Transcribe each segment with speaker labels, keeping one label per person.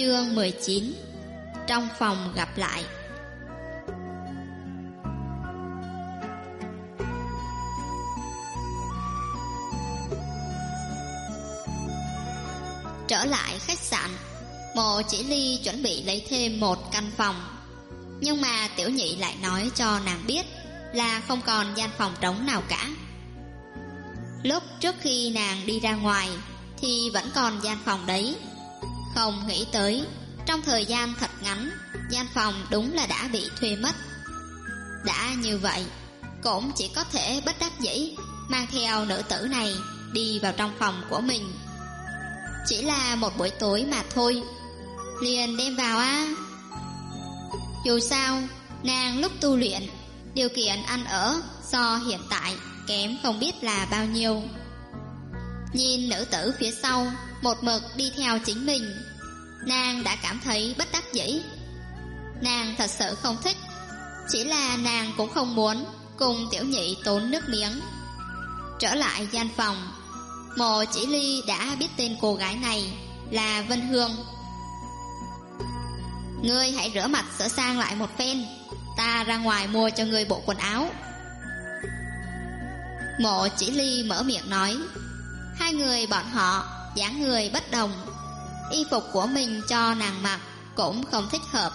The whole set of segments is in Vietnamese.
Speaker 1: Chương 19. Trong phòng gặp lại. Trở lại khách sạn, Mộ Chỉ Ly chuẩn bị lấy thêm một căn phòng. Nhưng mà Tiểu Nhị lại nói cho nàng biết là không còn gian phòng trống nào cả. Lúc trước khi nàng đi ra ngoài thì vẫn còn gian phòng đấy. Không nghĩ tới trong thời gian thật ngắn, gian phòng đúng là đã bị thuê mất. Đã như vậy, cũng chỉ có thể bất đắc dĩ mang theo nữ tử này đi vào trong phòng của mình. Chỉ là một buổi tối mà thôi, liền đem vào á. Dù sao, nàng lúc tu luyện, điều kiện ăn ở so hiện tại kém không biết là bao nhiêu. Nhìn nữ tử phía sau một mực đi theo chính mình, nàng đã cảm thấy bất đắc dĩ. Nàng thật sự không thích, chỉ là nàng cũng không muốn cùng Tiểu Nhị tốn nước miếng. Trở lại gian phòng, Mộ Chỉ Ly đã biết tên cô gái này là Vân Hương. Ngươi hãy rửa mặt sửa sang lại một phen, ta ra ngoài mua cho ngươi bộ quần áo. Mộ Chỉ Ly mở miệng nói. Hai người bọn họ dáng người bất đồng, y phục của mình cho nàng mặc cũng không thích hợp.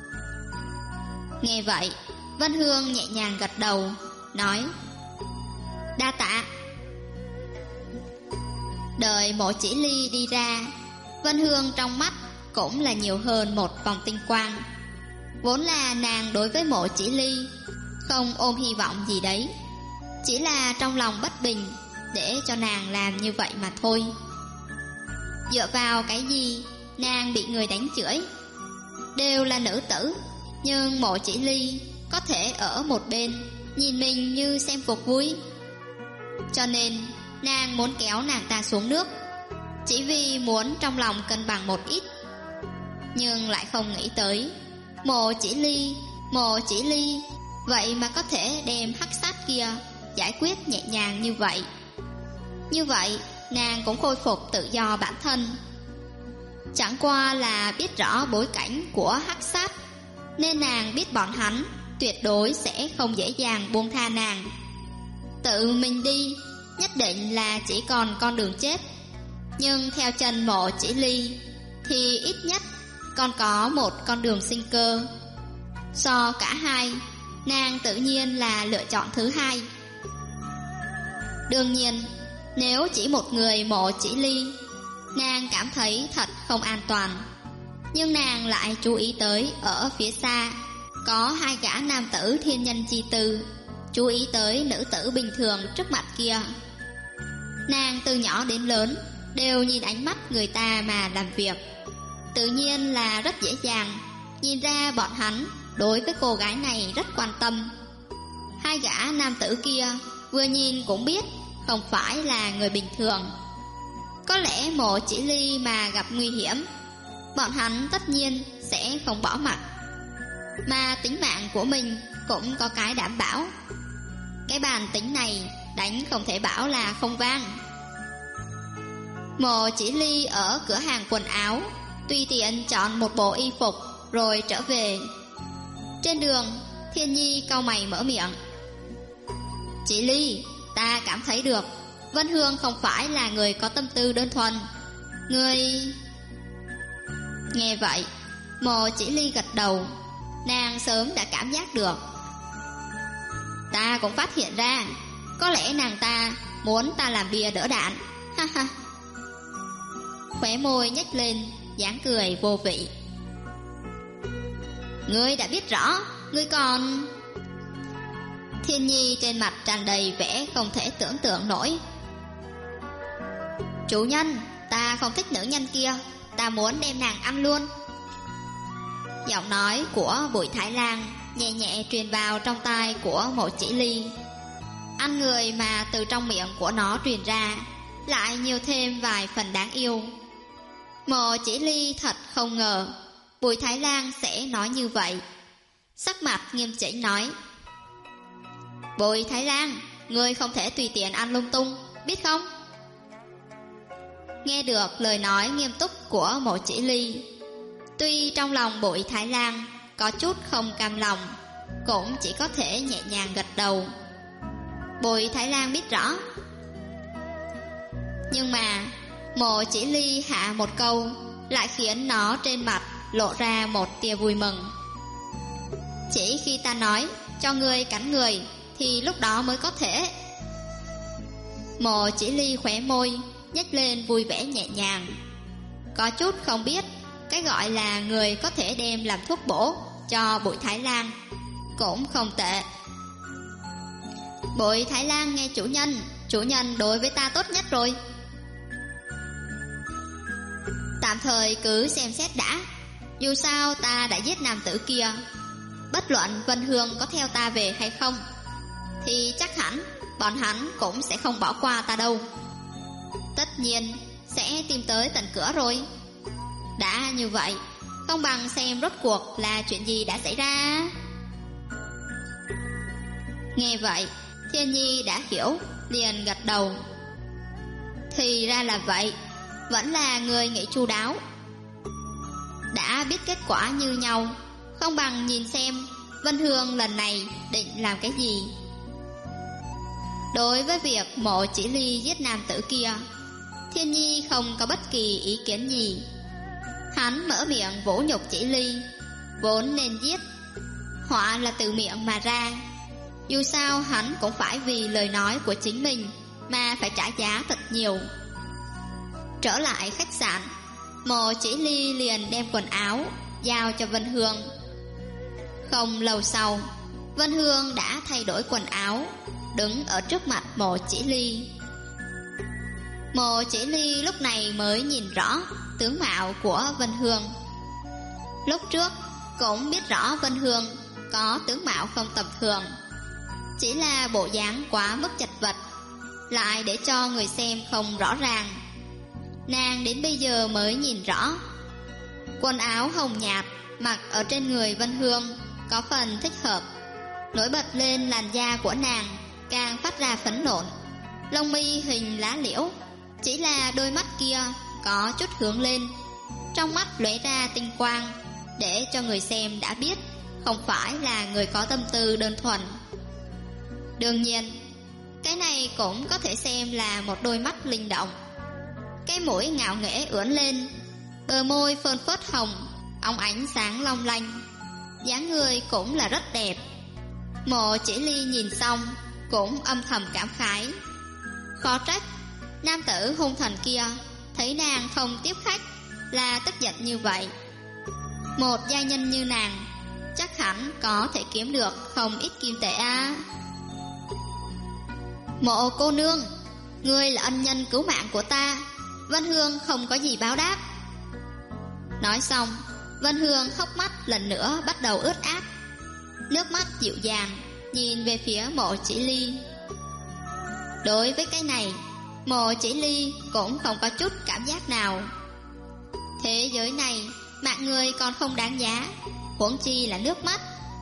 Speaker 1: Nghe vậy, Vân Hương nhẹ nhàng gật đầu, nói đa tạ. Đợi Mộ Chỉ Ly đi ra, Vân Hương trong mắt cũng là nhiều hơn một vòng tinh quang. Vốn là nàng đối với Mộ Chỉ Ly không ôm hy vọng gì đấy, chỉ là trong lòng bất bình để cho nàng làm như vậy mà thôi. Dựa vào cái gì nàng bị người đánh chửi? Đều là nữ tử, nhưng Mộ Chỉ Ly có thể ở một bên nhìn mình như xem cuộc vui. Cho nên nàng muốn kéo nàng ta xuống nước, chỉ vì muốn trong lòng cân bằng một ít. Nhưng lại không nghĩ tới Mộ Chỉ Ly vậy mà có thể đem hắc sát kia giải quyết nhẹ nhàng như vậy. Như vậy nàng cũng khôi phục tự do bản thân. Chẳng qua là biết rõ bối cảnh của hắc sát, nên nàng biết bọn hắn tuyệt đối sẽ không dễ dàng buông tha nàng. Tự mình đi nhất định là chỉ còn con đường chết, nhưng theo chân Mộ Chỉ Ly thì ít nhất còn có một con đường sinh cơ. So cả hai, nàng tự nhiên là lựa chọn thứ hai. Đương nhiên, nếu chỉ một người Mộ Chỉ Ly, nàng cảm thấy thật không an toàn. Nhưng nàng lại chú ý tới ở phía xa có hai gã nam tử thiên nhân chi tư, chú ý tới nữ tử bình thường trước mặt kia. Nàng từ nhỏ đến lớn đều nhìn ánh mắt người ta mà làm việc, tự nhiên là rất dễ dàng nhìn ra bọn hắn đối với cô gái này rất quan tâm. Hai gã nam tử kia vừa nhìn cũng biết không phải là người bình thường. Có lẽ Mộ Chỉ Ly mà gặp nguy hiểm, bọn hắn tất nhiên sẽ không bỏ mặc. Mà tính mạng của mình cũng có cái đảm bảo. Cái bàn tính này đánh không thể bảo là không vang. Mộ Chỉ Ly ở cửa hàng quần áo tùy tiện chọn một bộ y phục rồi trở về. Trên đường, Thiên Nhi cau mày mở miệng. Chỉ Ly, ta cảm thấy được Vân Hương không phải là người có tâm tư đơn thuần. Người... Nghe vậy, Mộ Chỉ Ly gật đầu. Nàng sớm đã cảm giác được. Ta cũng phát hiện ra, có lẽ nàng ta muốn ta làm bia đỡ đạn. Ha ha. Khóe môi nhếch lên, dáng cười vô vị. Ngươi đã biết rõ, ngươi còn... Thiên Nhi trên mặt tràn đầy vẻ không thể tưởng tượng nổi. Chủ nhân, ta không thích nữ nhân kia, ta muốn đem nàng ăn luôn. Giọng nói của Bùi Thái Lan nhẹ nhẹ truyền vào trong tai của Mộ Chỉ Ly. Ăn người mà từ trong miệng của nó truyền ra lại nhiều thêm vài phần đáng yêu. Mộ Chỉ Ly thật không ngờ Bùi Thái Lan sẽ nói như vậy. Sắc mặt nghiêm chỉnh nói. Bùi Thái Lan, ngươi không thể tùy tiện ăn lung tung, biết không? Nghe được lời nói nghiêm túc của Mộ Chỉ Ly, Tuy trong lòng Bụi Thái Lan có chút không cam lòng, cũng chỉ có thể nhẹ nhàng gật đầu. Bụi Thái Lan biết rõ. Nhưng mà Mộ Chỉ Ly hạ một câu lại khiến nó trên mặt lộ ra một tia vui mừng. Chỉ khi ta nói cho ngươi cắn người thì lúc đó mới có thể. Mộ Chỉ Ly khóe môi nhếch lên vui vẻ nhẹ nhàng, có chút không biết cái gọi là người có thể đem làm thuốc bổ cho Bụi Thái Lan cũng không tệ. Bụi Thái Lan nghe chủ nhân đối với ta tốt nhất rồi. Tạm thời cứ xem xét đã, dù sao ta đã giết nam tử kia. Bất luận Vân Hương có theo ta về hay không thì chắc hẳn bọn hắn cũng sẽ không bỏ qua ta đâu. Tất nhiên sẽ tìm tới tận cửa rồi. Đã như vậy, không bằng xem rốt cuộc là chuyện gì đã xảy ra. Nghe vậy, Thiên Nhi đã hiểu, liền gật đầu. Thì ra là vậy, vẫn là người nghĩ chu đáo. Đã biết kết quả như nhau, không bằng nhìn xem Vân Hương lần này định làm cái gì. Đối với việc Mộ Chỉ Ly giết nam tử kia, Thiên Nhi không có bất kỳ ý kiến gì. Hắn mở miệng vũ nhục Chỉ Ly, vốn nên giết, họa là từ miệng mà ra. Dù sao hắn cũng phải vì lời nói của chính mình mà phải trả giá thật nhiều. Trở lại khách sạn, Mộ Chỉ Ly liền đem quần áo giao cho Vân Hương. Không lâu sau, Vân Hương đã thay đổi quần áo, đứng ở trước mặt Mộ Chỉ Ly. Mộ Chỉ Ly lúc này mới nhìn rõ tướng mạo của Vân Hương. Lúc trước cũng biết rõ Vân Hương có tướng mạo không tầm thường, chỉ là bộ dáng quá mức chật vật, lại để cho người xem không rõ ràng. Nàng đến bây giờ mới nhìn rõ. Quần áo hồng nhạt mặc ở trên người Vân Hương có phần thích hợp, nổi bật lên làn da của nàng càng phát ra phấn nộn. Lông mi hình lá liễu, chỉ là đôi mắt kia có chút hướng lên, trong mắt lóe ra tinh quang, để cho người xem đã biết không phải là người có tâm tư đơn thuần. Đương nhiên, cái này cũng có thể xem là một đôi mắt linh động. Cái mũi ngạo nghễ ưỡn lên, bờ môi phơn phớt hồng, óng ánh sáng long lanh, dáng người cũng là rất đẹp. Mộ Chỉ Ly nhìn xong cũng âm thầm cảm khái. Khó trách nam tử hung thần kia thấy nàng không tiếp khách là tức giận như vậy. Một gia nhân như nàng chắc hẳn có thể kiếm được không ít kim tệ a. Mộ cô nương, ngươi là ân nhân cứu mạng của ta, Vân Hương không có gì báo đáp. Nói xong, Vân Hương hốc mắt lần nữa bắt đầu ướt át, nước mắt dịu dàng nhìn về phía Mộ Chỉ Ly. Đối với cái này, Mộ Chỉ Ly cũng không có chút cảm giác nào. Thế giới này mạng người còn không đáng giá, huống chi là nước mắt.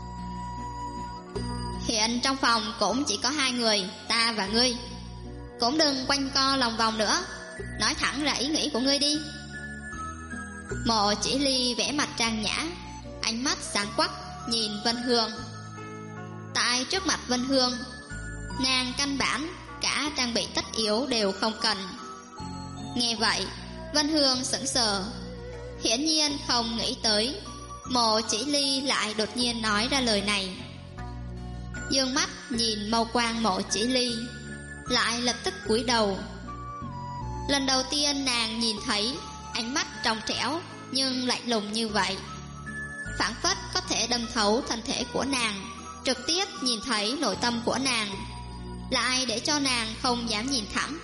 Speaker 1: Hiện trong phòng cũng chỉ có hai người, ta và ngươi. Cũng đừng quanh co lòng vòng nữa, nói thẳng ra ý nghĩ của ngươi đi. Mộ Chỉ Ly vẽ mặt trang nhã, ánh mắt sáng quắc nhìn Vân Hương. Tại trước mặt Vân Hương, nàng căn bản cả trang bị tất yếu đều không cần. Nghe vậy, Vân Hương sững sờ, hiển nhiên không nghĩ tới Mộ Chỉ Ly lại đột nhiên nói ra lời này. Dương mắt nhìn mâu quang Mộ Chỉ Ly, lại lập tức cúi đầu. Lần đầu tiên nàng nhìn thấy ánh mắt trong trẻo nhưng lạnh lùng như vậy, phảng phất có thể đâm thấu thân thể của nàng, trực tiếp nhìn thấy nội tâm của nàng, lại để cho nàng không dám nhìn thẳng.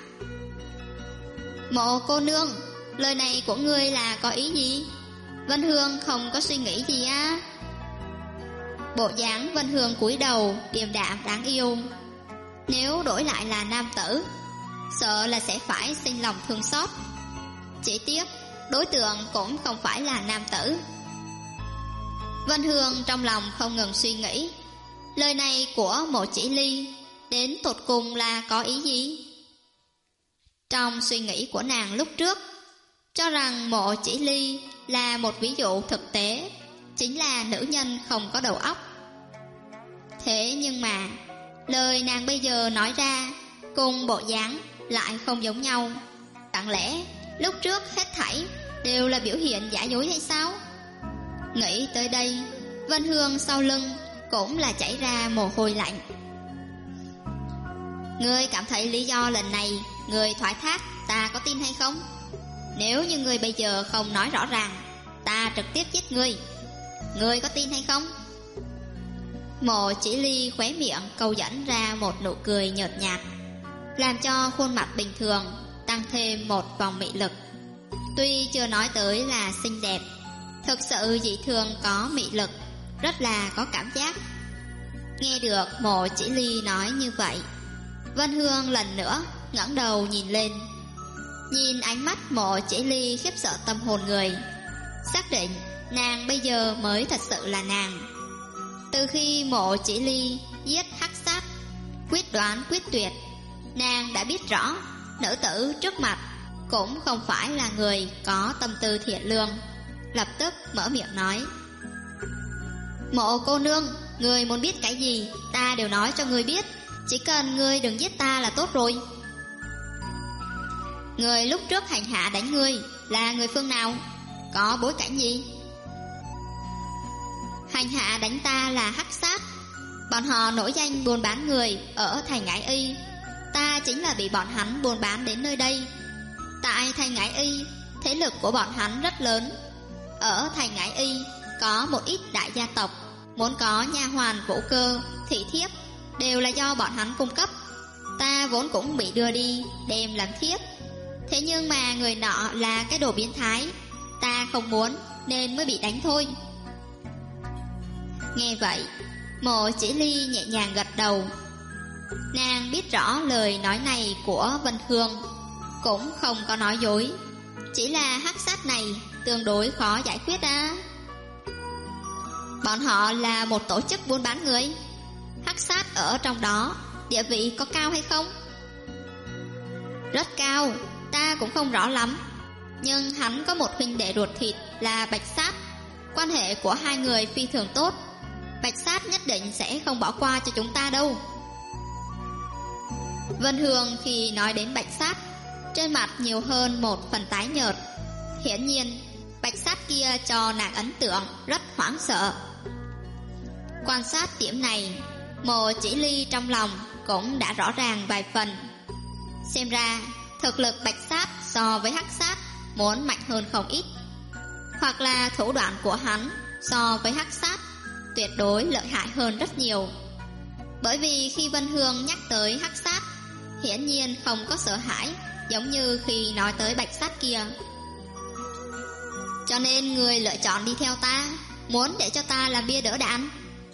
Speaker 1: Mộ cô nương, lời này của ngươi là có ý gì? Vân Hương không có suy nghĩ gì á? Bộ dáng Vân Hương cúi đầu điềm đạm đáng yêu. Nếu đổi lại là nam tử, sợ là sẽ phải sinh lòng thương xót. Chỉ tiếc đối tượng cũng không phải là nam tử. Vân Hương trong lòng không ngừng suy nghĩ, lời này của Mộ Chỉ Ly đến tột cùng là có ý gì? Trong suy nghĩ của nàng lúc trước, cho rằng Mộ Chỉ Ly là một ví dụ thực tế, chính là nữ nhân không có đầu óc. Thế nhưng mà lời nàng bây giờ nói ra cùng bộ dáng lại không giống nhau. Chẳng lẽ lúc trước hết thảy đều là biểu hiện giả dối hay sao? Nghĩ tới đây, Vân Hương sau lưng cũng là chảy ra mồ hôi lạnh. Ngươi cảm thấy lý do lần này ngươi thoái thác ta có tin hay không? Nếu như ngươi bây giờ không nói rõ ràng, ta trực tiếp giết ngươi. Ngươi có tin hay không? Mộ Chỉ Ly khóe miệng câu dẫn ra một nụ cười nhợt nhạt, làm cho khuôn mặt bình thường tăng thêm một vòng mị lực. Tuy chưa nói tới là xinh đẹp, thực sự dị thường có mị lực, rất là có cảm giác. Nghe được Mộ Chỉ Ly nói như vậy, Vân Hương lần nữa ngẩng đầu nhìn lên. Nhìn ánh mắt Mộ Chỉ Ly khiếp sợ tâm hồn người, xác định nàng bây giờ mới thật sự là nàng. Từ khi Mộ Chỉ Ly giết Hắc Sát, quyết đoán quyết tuyệt, nàng đã biết rõ nữ tử trước mặt cũng không phải là người có tâm tư thiện lương. Lập tức mở miệng nói: Mộ cô nương, người muốn biết cái gì ta đều nói cho người biết, chỉ cần người đừng giết ta là tốt rồi. Người lúc trước hành hạ đánh ngươi là người phương nào? Có bối cảnh gì? Hành hạ đánh ta là Hắc Sát. Bọn họ nổi danh buôn bán người ở thành Ái Y. Ta chính là bị bọn hắn buôn bán đến nơi đây. Tại thành Ái Y, thế lực của bọn hắn rất lớn. Ở thành Ái Y có một ít đại gia tộc muốn có nha hoàn vũ cơ, thị thiếp đều là do bọn hắn cung cấp. Ta vốn cũng bị đưa đi đem làm thiếp. Thế nhưng mà người nọ là cái đồ biến thái, ta không muốn nên mới bị đánh thôi. Nghe vậy, Mộ Chỉ Ly nhẹ nhàng gật đầu. Nàng biết rõ lời nói này của Vân Hương cũng không có nói dối, chỉ là Hắc Sát này tương đối khó giải quyết á. Bọn họ là một tổ chức buôn bán người. Hắc Sát ở trong đó địa vị có cao hay không? Rất cao, ta cũng không rõ lắm. Nhưng hắn có một huynh đệ ruột thịt là Bạch Sát, quan hệ của hai người phi thường tốt. Bạch Sát nhất định sẽ không bỏ qua cho chúng ta đâu. Vân Hương khi nói đến Bạch Sát, trên mặt nhiều hơn một phần tái nhợt. Hiển nhiên Bạch Sát kia cho nàng ấn tượng rất hoảng sợ. Quan sát điểm này, Mộ Chỉ Ly trong lòng cũng đã rõ ràng vài phần. Xem ra thực lực Bạch Sát so với Hắc Sát muốn mạnh hơn không ít, hoặc là thủ đoạn của hắn so với Hắc Sát tuyệt đối lợi hại hơn rất nhiều. Bởi vì khi Vân Hương nhắc tới Hắc Sát, hiển nhiên không có sợ hãi giống như khi nói tới Bạch Sát kia. Cho nên người lựa chọn đi theo ta, muốn để cho ta làm bia đỡ đạn.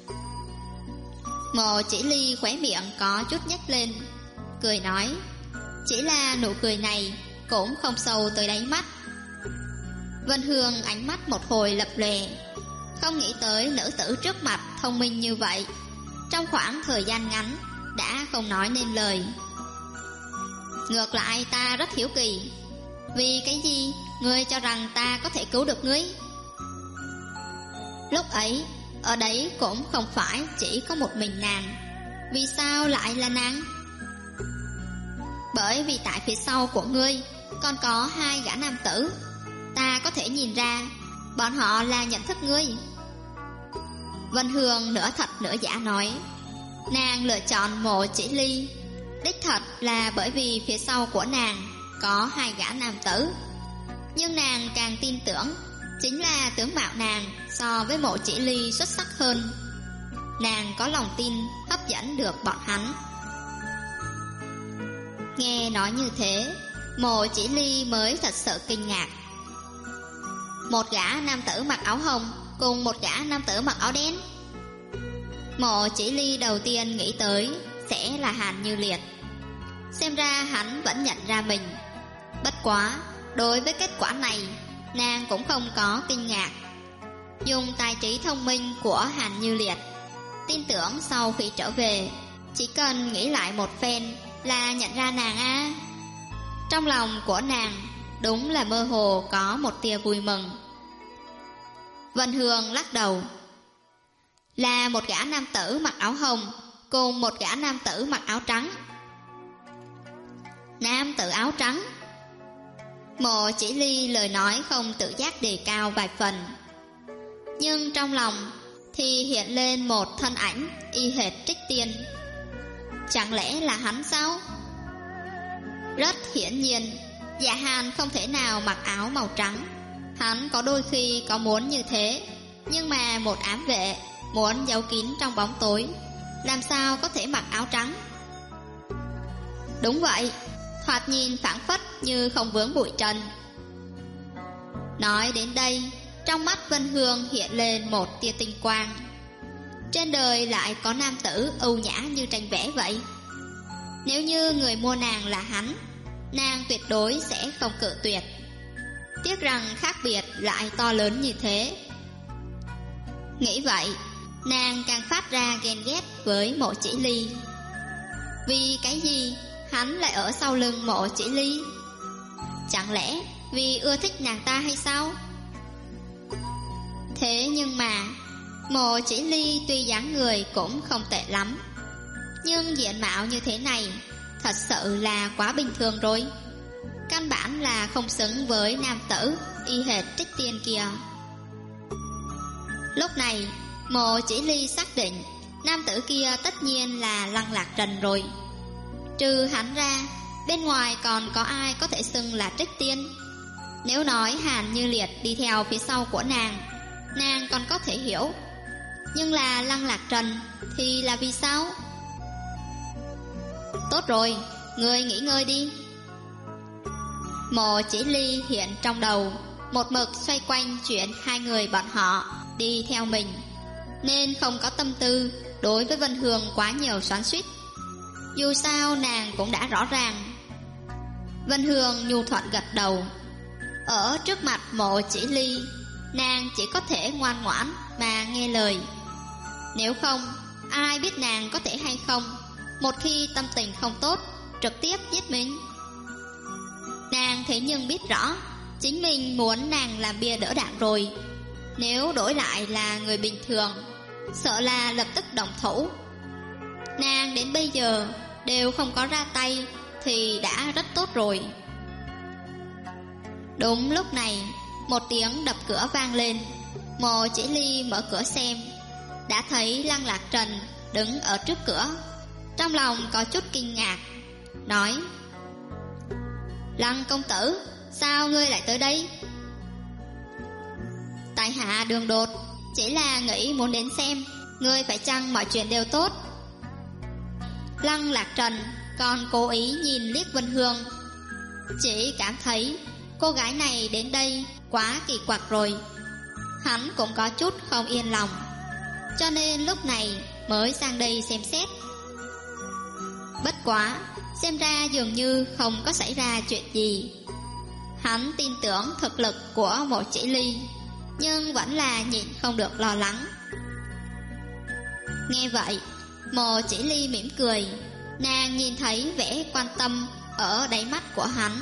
Speaker 1: Mộ Chỉ Ly khóe miệng có chút nhếch lên, cười nói, chỉ là nụ cười này cũng không sâu tới đáy mắt. Vân Hương ánh mắt một hồi lập lòe, không nghĩ tới nữ tử trước mặt thông minh như vậy, trong khoảng thời gian ngắn đã không nói nên lời. Ngược lại ta rất hiếu kỳ, vì cái gì ngươi cho rằng ta có thể cứu được ngươi? Lúc ấy ở đấy cũng không phải chỉ có một mình nàng. Vì sao lại là nàng? Bởi vì tại phía sau của ngươi còn có hai gã nam tử. Ta có thể nhìn ra bọn họ là nhận thức ngươi. Vân Hương nửa thật nửa giả nói. Nàng lựa chọn Mộ Chỉ Ly đích thật là bởi vì phía sau của nàng có hai gã nam tử. Nhưng nàng càng tin tưởng chính là tướng mạo nàng so với Mộ Chỉ Ly xuất sắc hơn. Nàng có lòng tin hấp dẫn được bọn hắn. Nghe nói như thế, Mộ Chỉ Ly mới thật sự kinh ngạc. Một gã nam tử mặc áo hồng cùng một gã nam tử mặc áo đen. Mộ Chỉ Ly đầu tiên nghĩ tới sẽ là Hàn Như Liệt. Xem ra hắn vẫn nhận ra mình. Bất quá, đối với kết quả này, nàng cũng không có kinh ngạc. Dùng tài trí thông minh của Hàn Như Liệt, tin tưởng sau khi trở về, chỉ cần nghĩ lại một phen là nhận ra nàng a. Trong lòng của nàng đúng là mơ hồ có một tia vui mừng. Vân Hương lắc đầu. Là một gã nam tử mặc áo hồng cùng một gã nam tử mặc áo trắng. Nam tử áo trắng? Mộ Chỉ Ly lời nói không tự giác đề cao vài phần, nhưng trong lòng thì hiện lên một thân ảnh y hệt Trích Tiên. Chẳng lẽ là hắn sao? Rất hiển nhiên, Dạ Hàn không thể nào mặc áo màu trắng. Hắn có đôi khi có muốn như thế, nhưng mà một ám vệ muốn giấu kín trong bóng tối, làm sao có thể mặc áo trắng? Đúng vậy, thoạt nhìn phảng phất như không vướng bụi trần. Nói đến đây, trong mắt Vân Hương hiện lên một tia tinh quang. Trên đời lại có nam tử ưu nhã như tranh vẽ vậy. Nếu như người mua nàng là hắn, nàng tuyệt đối sẽ không cự tuyệt. Tiếc rằng khác biệt lại to lớn như thế. Nghĩ vậy, nàng càng phát ra ghen ghét với Mộ Chỉ Ly. Vì cái gì hắn lại ở sau lưng Mộ Chỉ Ly? Chẳng lẽ vì ưa thích nàng ta hay sao? Thế nhưng mà Mộ Chỉ Ly tuy dáng người cũng không tệ lắm, nhưng diện mạo như thế này thật sự là quá bình thường rồi. Căn bản là không xứng với nam tử y hệt Trích Tiên kia. Lúc này Mộ Chỉ Ly xác định nam tử kia tất nhiên là Lăng Lạc Trần rồi. Trừ hắn ra, bên ngoài còn có ai có thể xưng là Trích Tiên? Nếu nói Hàn Như Liệt đi theo phía sau của nàng còn có thể hiểu. Nhưng là Lăng Lạc Trần thì là vì sao? Tốt rồi, ngươi nghỉ ngơi đi. Mộ Chỉ Ly hiện trong đầu một mực xoay quanh chuyện hai người bọn họ đi theo mình, nên không có tâm tư đối với Vân Hương quá nhiều xoắn xuýt. Dù sao nàng cũng đã rõ ràng. Vân Hương nhu thuận gật đầu. Ở trước mặt Mộ Chỉ Ly, nàng chỉ có thể ngoan ngoãn mà nghe lời. Nếu không, ai biết nàng có thể hay không một khi tâm tình không tốt trực tiếp giết mình. Nàng thế nhưng biết rõ chính mình muốn nàng làm bia đỡ đạn rồi. Nếu đổi lại là người bình thường, sợ là lập tức động thủ. Nàng đến bây giờ đều không có ra tay thì đã rất tốt rồi. Đúng lúc này, một tiếng đập cửa vang lên. Mộ Chỉ Ly mở cửa xem, đã thấy Lăng Lạc Trần đứng ở trước cửa. Trong lòng có chút kinh ngạc, nói: Lăng công tử, sao ngươi lại tới đây? Tại hạ đường đột, chỉ là nghĩ muốn đến xem ngươi phải chăng mọi chuyện đều tốt. Lăng Lạc Trần còn cố ý nhìn liếc Vân Hương, chỉ cảm thấy cô gái này đến đây quá kỳ quặc rồi. Hắn cũng có chút không yên lòng, cho nên lúc này mới sang đây xem xét. Bất quá, xem ra dường như không có xảy ra chuyện gì. Hắn tin tưởng thực lực của Mộ Chỉ Ly, nhưng vẫn là nhịn không được lo lắng. Nghe vậy, Mộ Chỉ Ly mỉm cười. Nàng nhìn thấy vẻ quan tâm ở đáy mắt của hắn.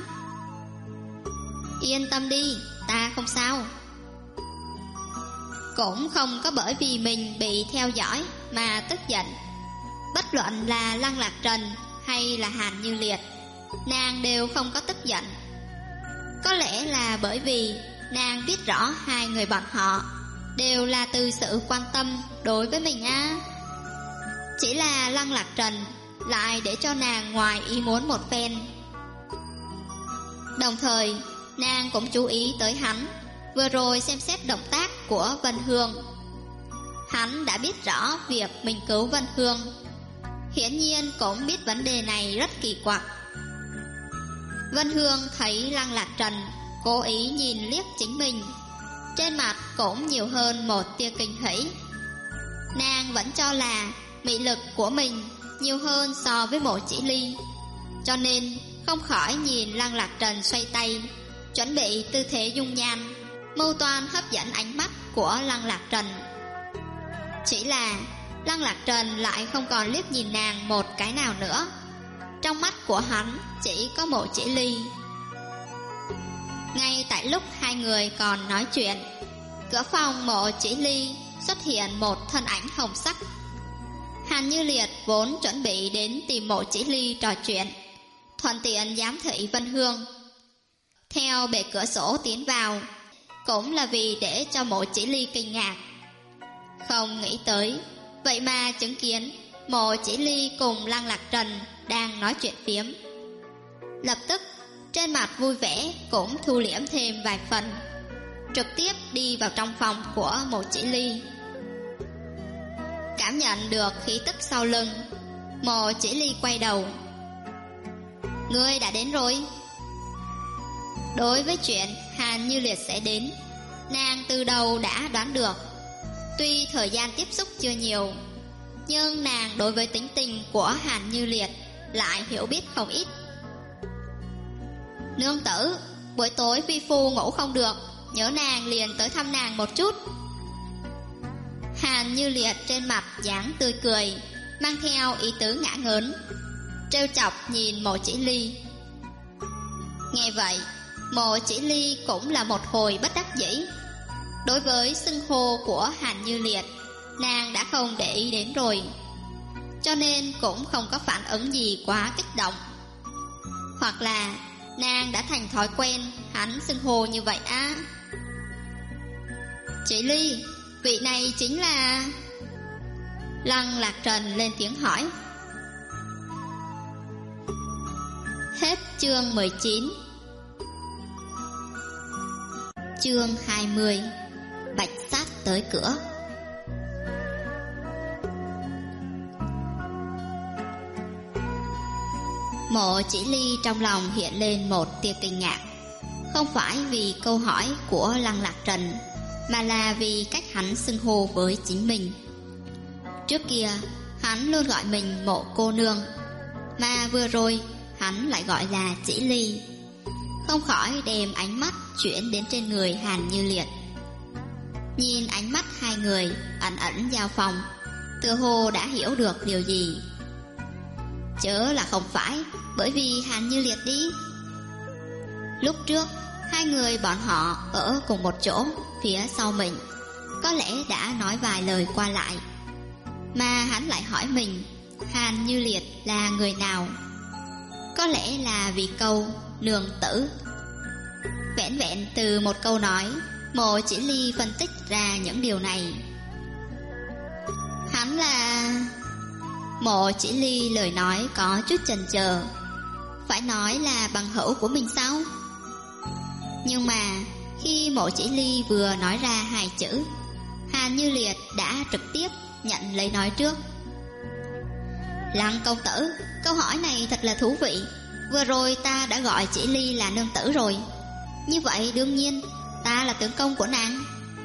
Speaker 1: Yên tâm đi, ta không sao. Cũng không có bởi vì mình bị theo dõi mà tức giận. Bất luận là Lăng Lạc Trần hay là Hàn Như Liệt, nàng đều không có tức giận. Có lẽ là bởi vì nàng biết rõ hai người bọn họ đều là từ sự quan tâm đối với mình á. Chỉ là Lăng Lạc Trần lại để cho nàng ngoài ý muốn một phen. Đồng thời nàng cũng chú ý tới hắn vừa rồi xem xét động tác của Vân Hương. Hắn đã biết rõ việc mình cứu Vân Hương, hiển nhiên cũng biết vấn đề này rất kỳ quặc. Vân Hương thấy Lăng Lạc Trần cố ý nhìn liếc chính mình, trên mặt cũng nhiều hơn một tia kinh hỉ. Nàng vẫn cho là mị lực của mình nhiều hơn so với Mộ Chỉ Ly, cho nên không khỏi nhìn Lăng Lạc Trần xoay tay, chuẩn bị tư thế dung nhan, mưu toan hấp dẫn ánh mắt của Lăng Lạc Trần. Chỉ là Lăng Lạc Trần lại không còn liếc nhìn nàng một cái nào nữa. Trong mắt của hắn chỉ có Mộ Chỉ Ly. Ngay tại lúc hai người còn nói chuyện, cửa phòng Mộ Chỉ Ly xuất hiện một thân ảnh hồng sắc. Hàn Như Liệt vốn chuẩn bị đến tìm Mộ Chỉ Ly trò chuyện, thuận tiện giám thị Vân Hương. Theo bệ cửa sổ tiến vào, cũng là vì để cho Mộ Chỉ Ly kinh ngạc. Không nghĩ tới, vậy mà chứng kiến Mộ Chỉ Ly cùng Lăng Lạc Trần đang nói chuyện phiếm. Lập tức trên mặt vui vẻ cũng thu liễm thêm vài phần, trực tiếp đi vào trong phòng của Mộ Chỉ Ly. Cảm nhận được khí tức sau lưng, Mộ Chỉ Ly quay đầu. Ngươi đã đến rồi. Đối với chuyện Hàn Như Liệt sẽ đến, nàng từ đầu đã đoán được. Tuy thời gian tiếp xúc chưa nhiều, nhưng nàng đối với tính tình của Hàn Như Liệt lại hiểu biết không ít. Nương tử, buổi tối phi phu ngủ không được, nhớ nàng liền tới thăm nàng một chút. Hàn Như Liệt trên mặt dáng tươi cười, mang theo ý tứ ngã ngớn, trêu chọc nhìn Mộ Chỉ Ly. Nghe vậy, Mộ Chỉ Ly cũng là một hồi bất đắc dĩ. Đối với xưng hô của Hàn Như Liệt, nàng đã không để ý đến rồi, cho nên cũng không có phản ứng gì quá kích động. Hoặc là nàng đã thành thói quen hắn xưng hô như vậy á. Chỉ Ly, vị này chính là... Lăng Lạc Trần lên tiếng hỏi. Hết chương 19. Chương 20. Bạch sát tới cửa. Mộ Chỉ Ly trong lòng hiện lên một tia kinh ngạc, không phải vì câu hỏi của Lăng Lạc Trần, mà là vì cách hắn xưng hô với chính mình. Trước kia hắn luôn gọi mình Mộ cô nương, mà vừa rồi hắn lại gọi là Chỉ Ly. Không khỏi đem ánh mắt chuyển đến trên người Hàn Như Liệt. Nhìn ánh mắt hai người ẩn ẩn giao phòng, tựa hồ đã hiểu được điều gì. Chớ là không phải bởi vì Hàn Như Liệt đi. Lúc trước hai người bọn họ ở cùng một chỗ phía sau mình, có lẽ đã nói vài lời qua lại, mà hắn lại hỏi mình Hàn Như Liệt là người nào. Có lẽ là vì câu nương tử. Vẹn vẹn từ một câu nói, Mộ Chỉ Ly phân tích ra những điều này. Hắn là... Mộ Chỉ Ly lời nói có chút chần chờ. Phải nói là bằng hữu của mình sao? Nhưng mà khi Mộ Chỉ Ly vừa nói ra hai chữ, Hàn Như Liệt đã trực tiếp nhận lấy nói trước. Lăng công tử, câu hỏi này thật là thú vị. Vừa rồi ta đã gọi Chỉ Ly là nương tử rồi, như vậy đương nhiên ta là tướng công của nàng.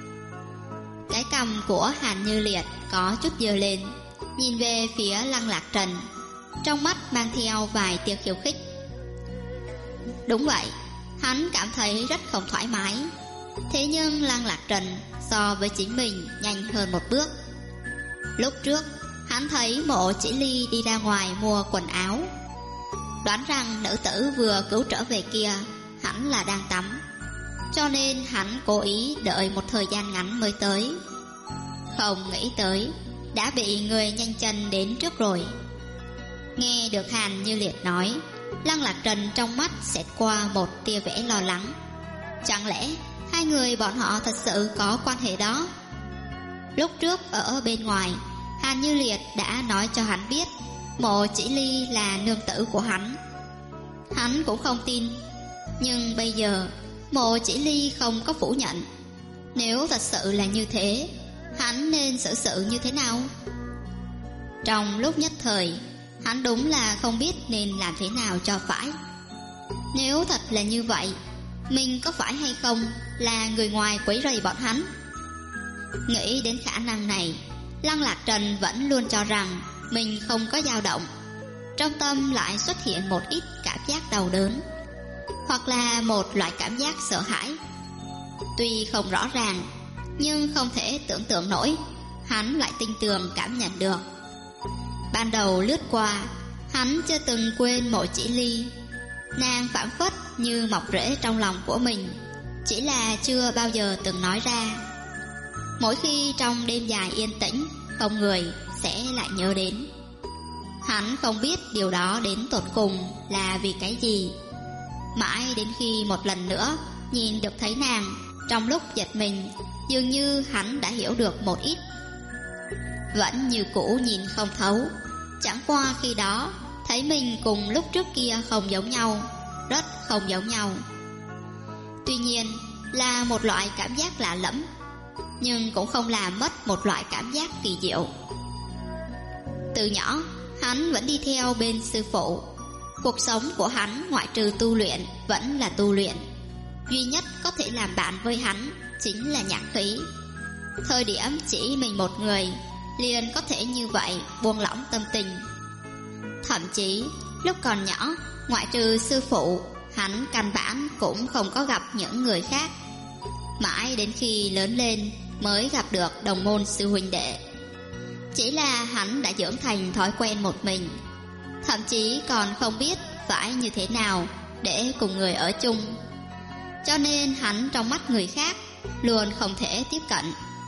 Speaker 1: Cái cằm của Hàn Như Liệt có chút giơ lên, nhìn về phía Lăng Lạc Trần, trong mắt mang theo vài tia khiêu khích. Đúng vậy, hắn cảm thấy rất không thoải mái. Thế nhưng Lăng Lạc Trần so với chính mình nhanh hơn một bước. Lúc trước hắn thấy Mộ Chỉ Ly đi ra ngoài mua quần áo, đoán rằng nữ tử vừa cứu trở về kia hẳn là đang tắm, cho nên hắn cố ý đợi một thời gian ngắn mới tới. Không nghĩ tới đã bị người nhanh chân đến trước rồi. Nghe được Hàn Như Liệt nói, Lăng Lạc Trần trong mắt xẹt qua một tia vẻ lo lắng. Chẳng lẽ hai người bọn họ thật sự có quan hệ đó? Lúc trước ở bên ngoài, Hàn Như Liệt đã nói cho hắn biết Mộ Chỉ Ly là nương tử của hắn. Hắn cũng không tin. Nhưng bây giờ Mộ Chỉ Ly không có phủ nhận. Nếu thật sự là như thế, hắn nên xử sự như thế nào? Trong lúc nhất thời, hắn đúng là không biết nên làm thế nào cho phải. Nếu thật là như vậy, mình có phải hay không là người ngoài quấy rầy bọn hắn? Nghĩ đến khả năng này, Lăng Lạc Trần vẫn luôn cho rằng mình không có dao động. Trong tâm lại xuất hiện một ít cảm giác đau đớn, hoặc là một loại cảm giác sợ hãi. Tuy không rõ ràng, nhưng không thể tưởng tượng nổi, hắn lại tinh tường cảm nhận được. Ban đầu lướt qua, hắn chưa từng quên Mộ Chỉ Ly. Nàng phảng phất như mọc rễ trong lòng của mình, chỉ là chưa bao giờ từng nói ra. Mỗi khi trong đêm dài yên tĩnh, không người sẽ lại nhớ đến. Hắn không biết điều đó đến tột cùng là vì cái gì. Mãi đến khi một lần nữa nhìn được thấy nàng, trong lúc giật mình, dường như hắn đã hiểu được một ít. Vẫn như cũ nhìn không thấu, chẳng qua khi đó thấy mình cùng lúc trước kia không giống nhau, rất không giống nhau. Tuy nhiên là một loại cảm giác lạ lẫm, nhưng cũng không làm mất một loại cảm giác kỳ diệu. Từ nhỏ hắn vẫn đi theo bên sư phụ. Cuộc sống của hắn ngoại trừ tu luyện vẫn là tu luyện. Duy nhất có thể làm bạn với hắn chính là nhạc khí. Thời điểm chỉ mình một người, liền có thể như vậy buông lỏng tâm tình. Thậm chí lúc còn nhỏ, ngoại trừ sư phụ, hắn căn bản cũng không có gặp những người khác. Mãi đến khi lớn lên mới gặp được đồng môn sư huynh đệ. Chỉ là hắn đã dưỡng thành thói quen một mình, thậm chí còn không biết phải như thế nào để cùng người ở chung. Cho nên hắn trong mắt người khác luôn không thể tiếp cận.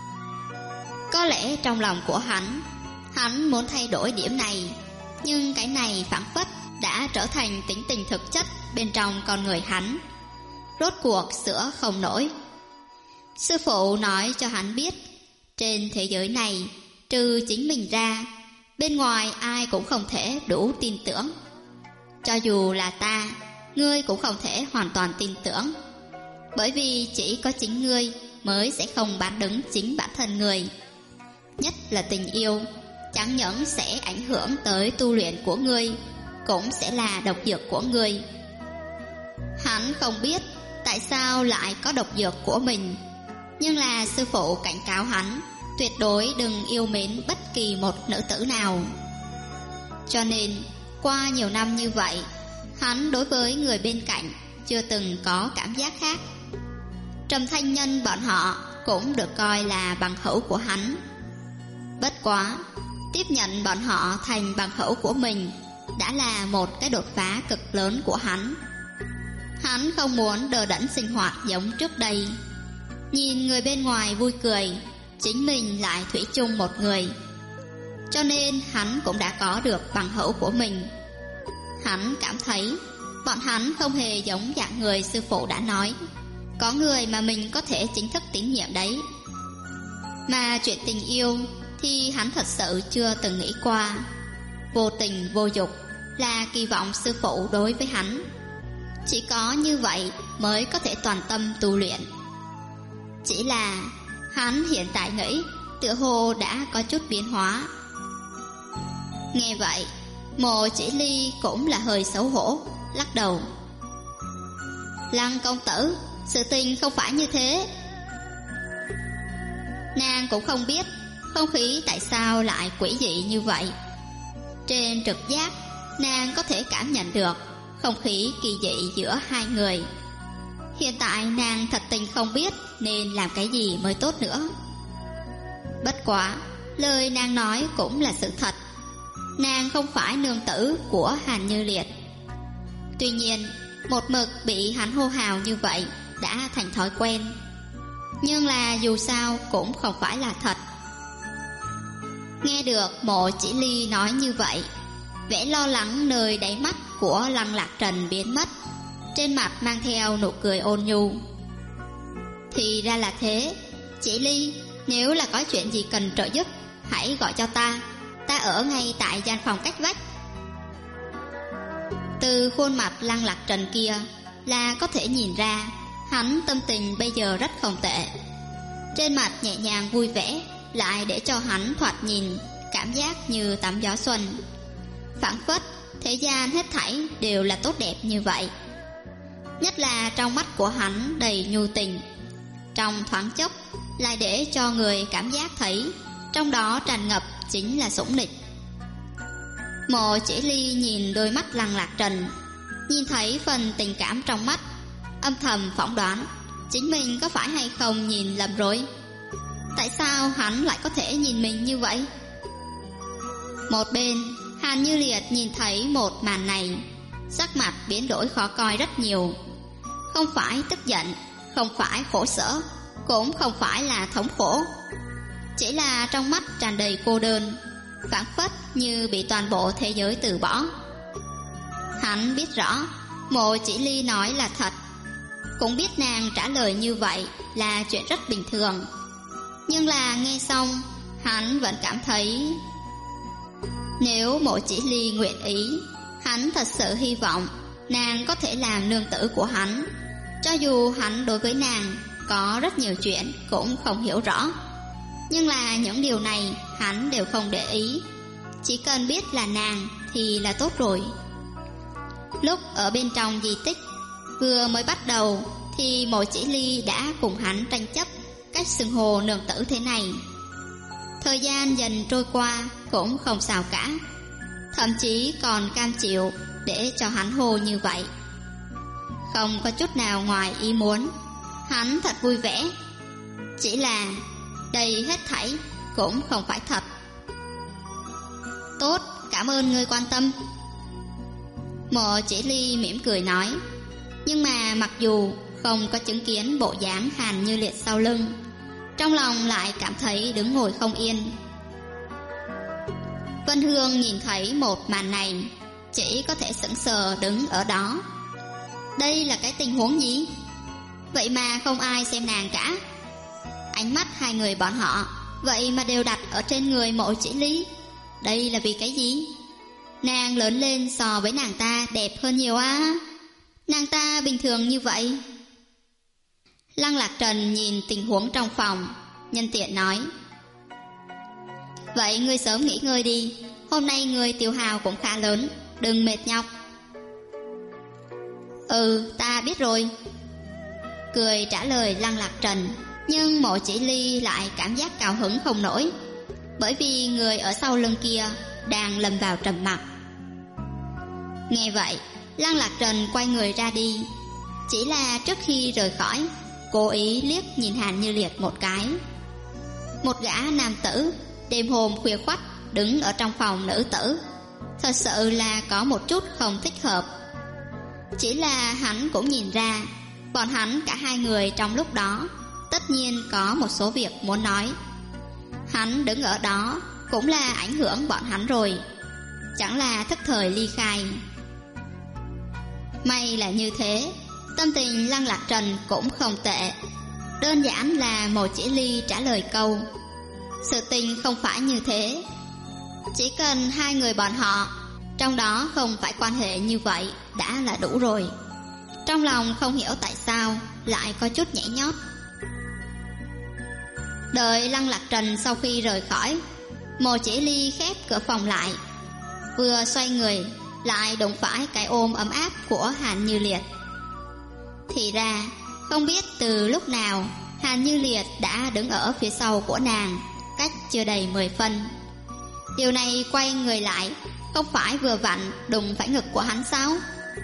Speaker 1: Có lẽ trong lòng của hắn muốn thay đổi điểm này, nhưng cái này phảng phất đã trở thành tính tình thực chất bên trong con người hắn, rốt cuộc sửa không nổi. Sư phụ nói cho hắn biết, trên thế giới này trừ chính mình ra, bên ngoài ai cũng không thể đủ tin tưởng. Cho dù là ta, ngươi cũng không thể hoàn toàn tin tưởng, bởi vì chỉ có chính ngươi mới sẽ không bán đứng chính bản thân người. Nhất là tình yêu, chẳng những sẽ ảnh hưởng tới tu luyện của ngươi, cũng sẽ là độc dược của ngươi. Hắn không biết tại sao lại có độc dược của mình, nhưng là sư phụ cảnh cáo hắn tuyệt đối đừng yêu mến bất kỳ một nữ tử nào. Cho nên qua nhiều năm như vậy, hắn đối với người bên cạnh chưa từng có cảm giác khác. Trầm Thanh Nhân bọn họ cũng được coi là bằng hữu của hắn. Bất quá, tiếp nhận bọn họ thành bằng hữu của mình đã là một cái đột phá cực lớn của hắn. Hắn không muốn đờ đẫn sinh hoạt giống trước đây, nhìn người bên ngoài vui cười, chính mình lại thủy chung một người. Cho nên hắn cũng đã có được bằng hữu của mình. Hắn cảm thấy bọn hắn không hề giống dạng người sư phụ đã nói, có người mà mình có thể chính thức tín nhiệm đấy. Mà chuyện tình yêu thì hắn thật sự chưa từng nghĩ qua. Vô tình vô dục là kỳ vọng sư phụ đối với hắn. Chỉ có như vậy mới có thể toàn tâm tu luyện. Chỉ là hắn hiện tại nghĩ tựa hồ đã có chút biến hóa. Nghe vậy, Mộ Chỉ Ly cũng là hơi xấu hổ, lắc đầu. Lăng công tử, sự tình không phải như thế. Nàng cũng không biết không khí tại sao lại quỷ dị như vậy. Trên trực giác, nàng có thể cảm nhận được không khí kỳ dị giữa hai người. Hiện tại nàng thật tình không biết nên làm cái gì mới tốt nữa. Bất quá, lời nàng nói cũng là sự thật. Nàng không phải nương tử của Hàn Như Liệt. Tuy nhiên, một mực bị hắn hô hào như vậy đã thành thói quen. Nhưng là dù sao cũng không phải là thật. Nghe được Mộ Chỉ Ly nói như vậy, vẻ lo lắng nơi đáy mắt của Lăng Lạc Trần biến mất, trên mặt mang theo nụ cười ôn nhu. Thì ra là thế, Chỉ Ly, nếu là có chuyện gì cần trợ giúp, hãy gọi cho ta. Ta ở ngay tại gian phòng cách vách. Từ khuôn mặt Lăng Lạc Trần kia là có thể nhìn ra hắn tâm tình bây giờ rất không tệ. Trên mặt nhẹ nhàng vui vẻ, lại để cho hắn thoạt nhìn cảm giác như tắm gió xuân. Phảng phất thế gian hết thảy đều là tốt đẹp như vậy. Nhất là trong mắt của hắn đầy nhu tình, trong thoáng chốc lại để cho người cảm giác thấy trong đó tràn ngập chính là sủng nịch. Mộ Chỉ Ly nhìn đôi mắt Lăng Lạc Trần, nhìn thấy phần tình cảm trong mắt, âm thầm phỏng đoán chính mình có phải hay không nhìn lầm rồi. Tại sao hắn lại có thể nhìn mình như vậy? Một bên, Hàn Như Liệt nhìn thấy một màn này, sắc mặt biến đổi khó coi rất nhiều, không phải tức giận, không phải khổ sở, cũng không phải là thống khổ. Chỉ là trong mắt tràn đầy cô đơn, phảng phất như bị toàn bộ thế giới từ bỏ. Hắn biết rõ Mộ Chỉ Ly nói là thật, cũng biết nàng trả lời như vậy là chuyện rất bình thường. Nhưng là nghe xong, hắn vẫn cảm thấy nếu Mộ Chỉ Ly nguyện ý, hắn thật sự hy vọng nàng có thể làm nương tử của hắn. Cho dù hắn đối với nàng có rất nhiều chuyện cũng không hiểu rõ, nhưng là những điều này hắn đều không để ý. Chỉ cần biết là nàng thì là tốt rồi. Lúc ở bên trong di tích vừa mới bắt đầu thì Mộ Chỉ Ly đã cùng hắn tranh chấp cách xưng hô nương tử thế này. Thời gian dần trôi qua cũng không sao cả, thậm chí còn cam chịu để cho hắn hô như vậy. Không có chút nào ngoài ý muốn, hắn thật vui vẻ. Chỉ là đây hết thảy cũng không phải thật. Tốt, cảm ơn ngươi quan tâm. Mộ Chỉ Ly mỉm cười nói. Nhưng mà mặc dù không có chứng kiến bộ dáng Hàn Như Liệt sau lưng, trong lòng lại cảm thấy đứng ngồi không yên. Vân Hương nhìn thấy một màn này, chỉ có thể sững sờ đứng ở đó. Đây là cái tình huống gì? Vậy mà không ai xem nàng cả. Ánh mắt hai người bọn họ vậy mà đều đặt ở trên người Mộ Chỉ Ly. Đây là vì cái gì? Nàng lớn lên so với nàng ta đẹp hơn nhiều á. Nàng ta bình thường như vậy. Lăng Lạc Trần nhìn tình huống trong phòng, nhân tiện nói: vậy ngươi sớm nghỉ ngơi đi, hôm nay ngươi tiêu hao cũng khá lớn, đừng mệt nhọc. Ta biết rồi, cười trả lời Lăng Lạc Trần. Nhưng Mộ Chỉ Ly lại cảm giác cao hứng không nổi, bởi vì người ở sau lưng kia đang lâm vào trầm mặc. Nghe vậy, Lăng Lạc Trần quay người ra đi. Chỉ là trước khi rời khỏi, cố ý liếc nhìn Hàn Như Liệt một cái. Một gã nam tử đêm hôm khuya khoắt đứng ở trong phòng nữ tử, thật sự là có một chút không thích hợp. Chỉ là hắn cũng nhìn ra, bọn hắn cả hai người trong lúc đó tất nhiên có một số việc muốn nói. Hắn đứng ở đó cũng là ảnh hưởng bọn hắn rồi, chẳng là thức thời ly khai. May là như thế, tâm tình Lăng Lạc Trần cũng không tệ. Đơn giản là Mộ Chỉ Ly trả lời câu: sự tình không phải như thế. Chỉ cần hai người bọn họ trong đó không phải quan hệ như vậy đã là đủ rồi. Trong lòng không hiểu tại sao lại có chút nhảy nhót. Đợi Lăng Lạc Trần sau khi rời khỏi, Mộ Chỉ Ly khép cửa phòng lại, vừa xoay người lại đụng phải cái ôm ấm áp của Hàn Như Liệt. Thì ra không biết từ lúc nào Hàn Như Liệt đã đứng ở phía sau của nàng, cách chưa đầy 10 phân. Điều này quay người lại không phải vừa vặn đụng phải ngực của hắn sao?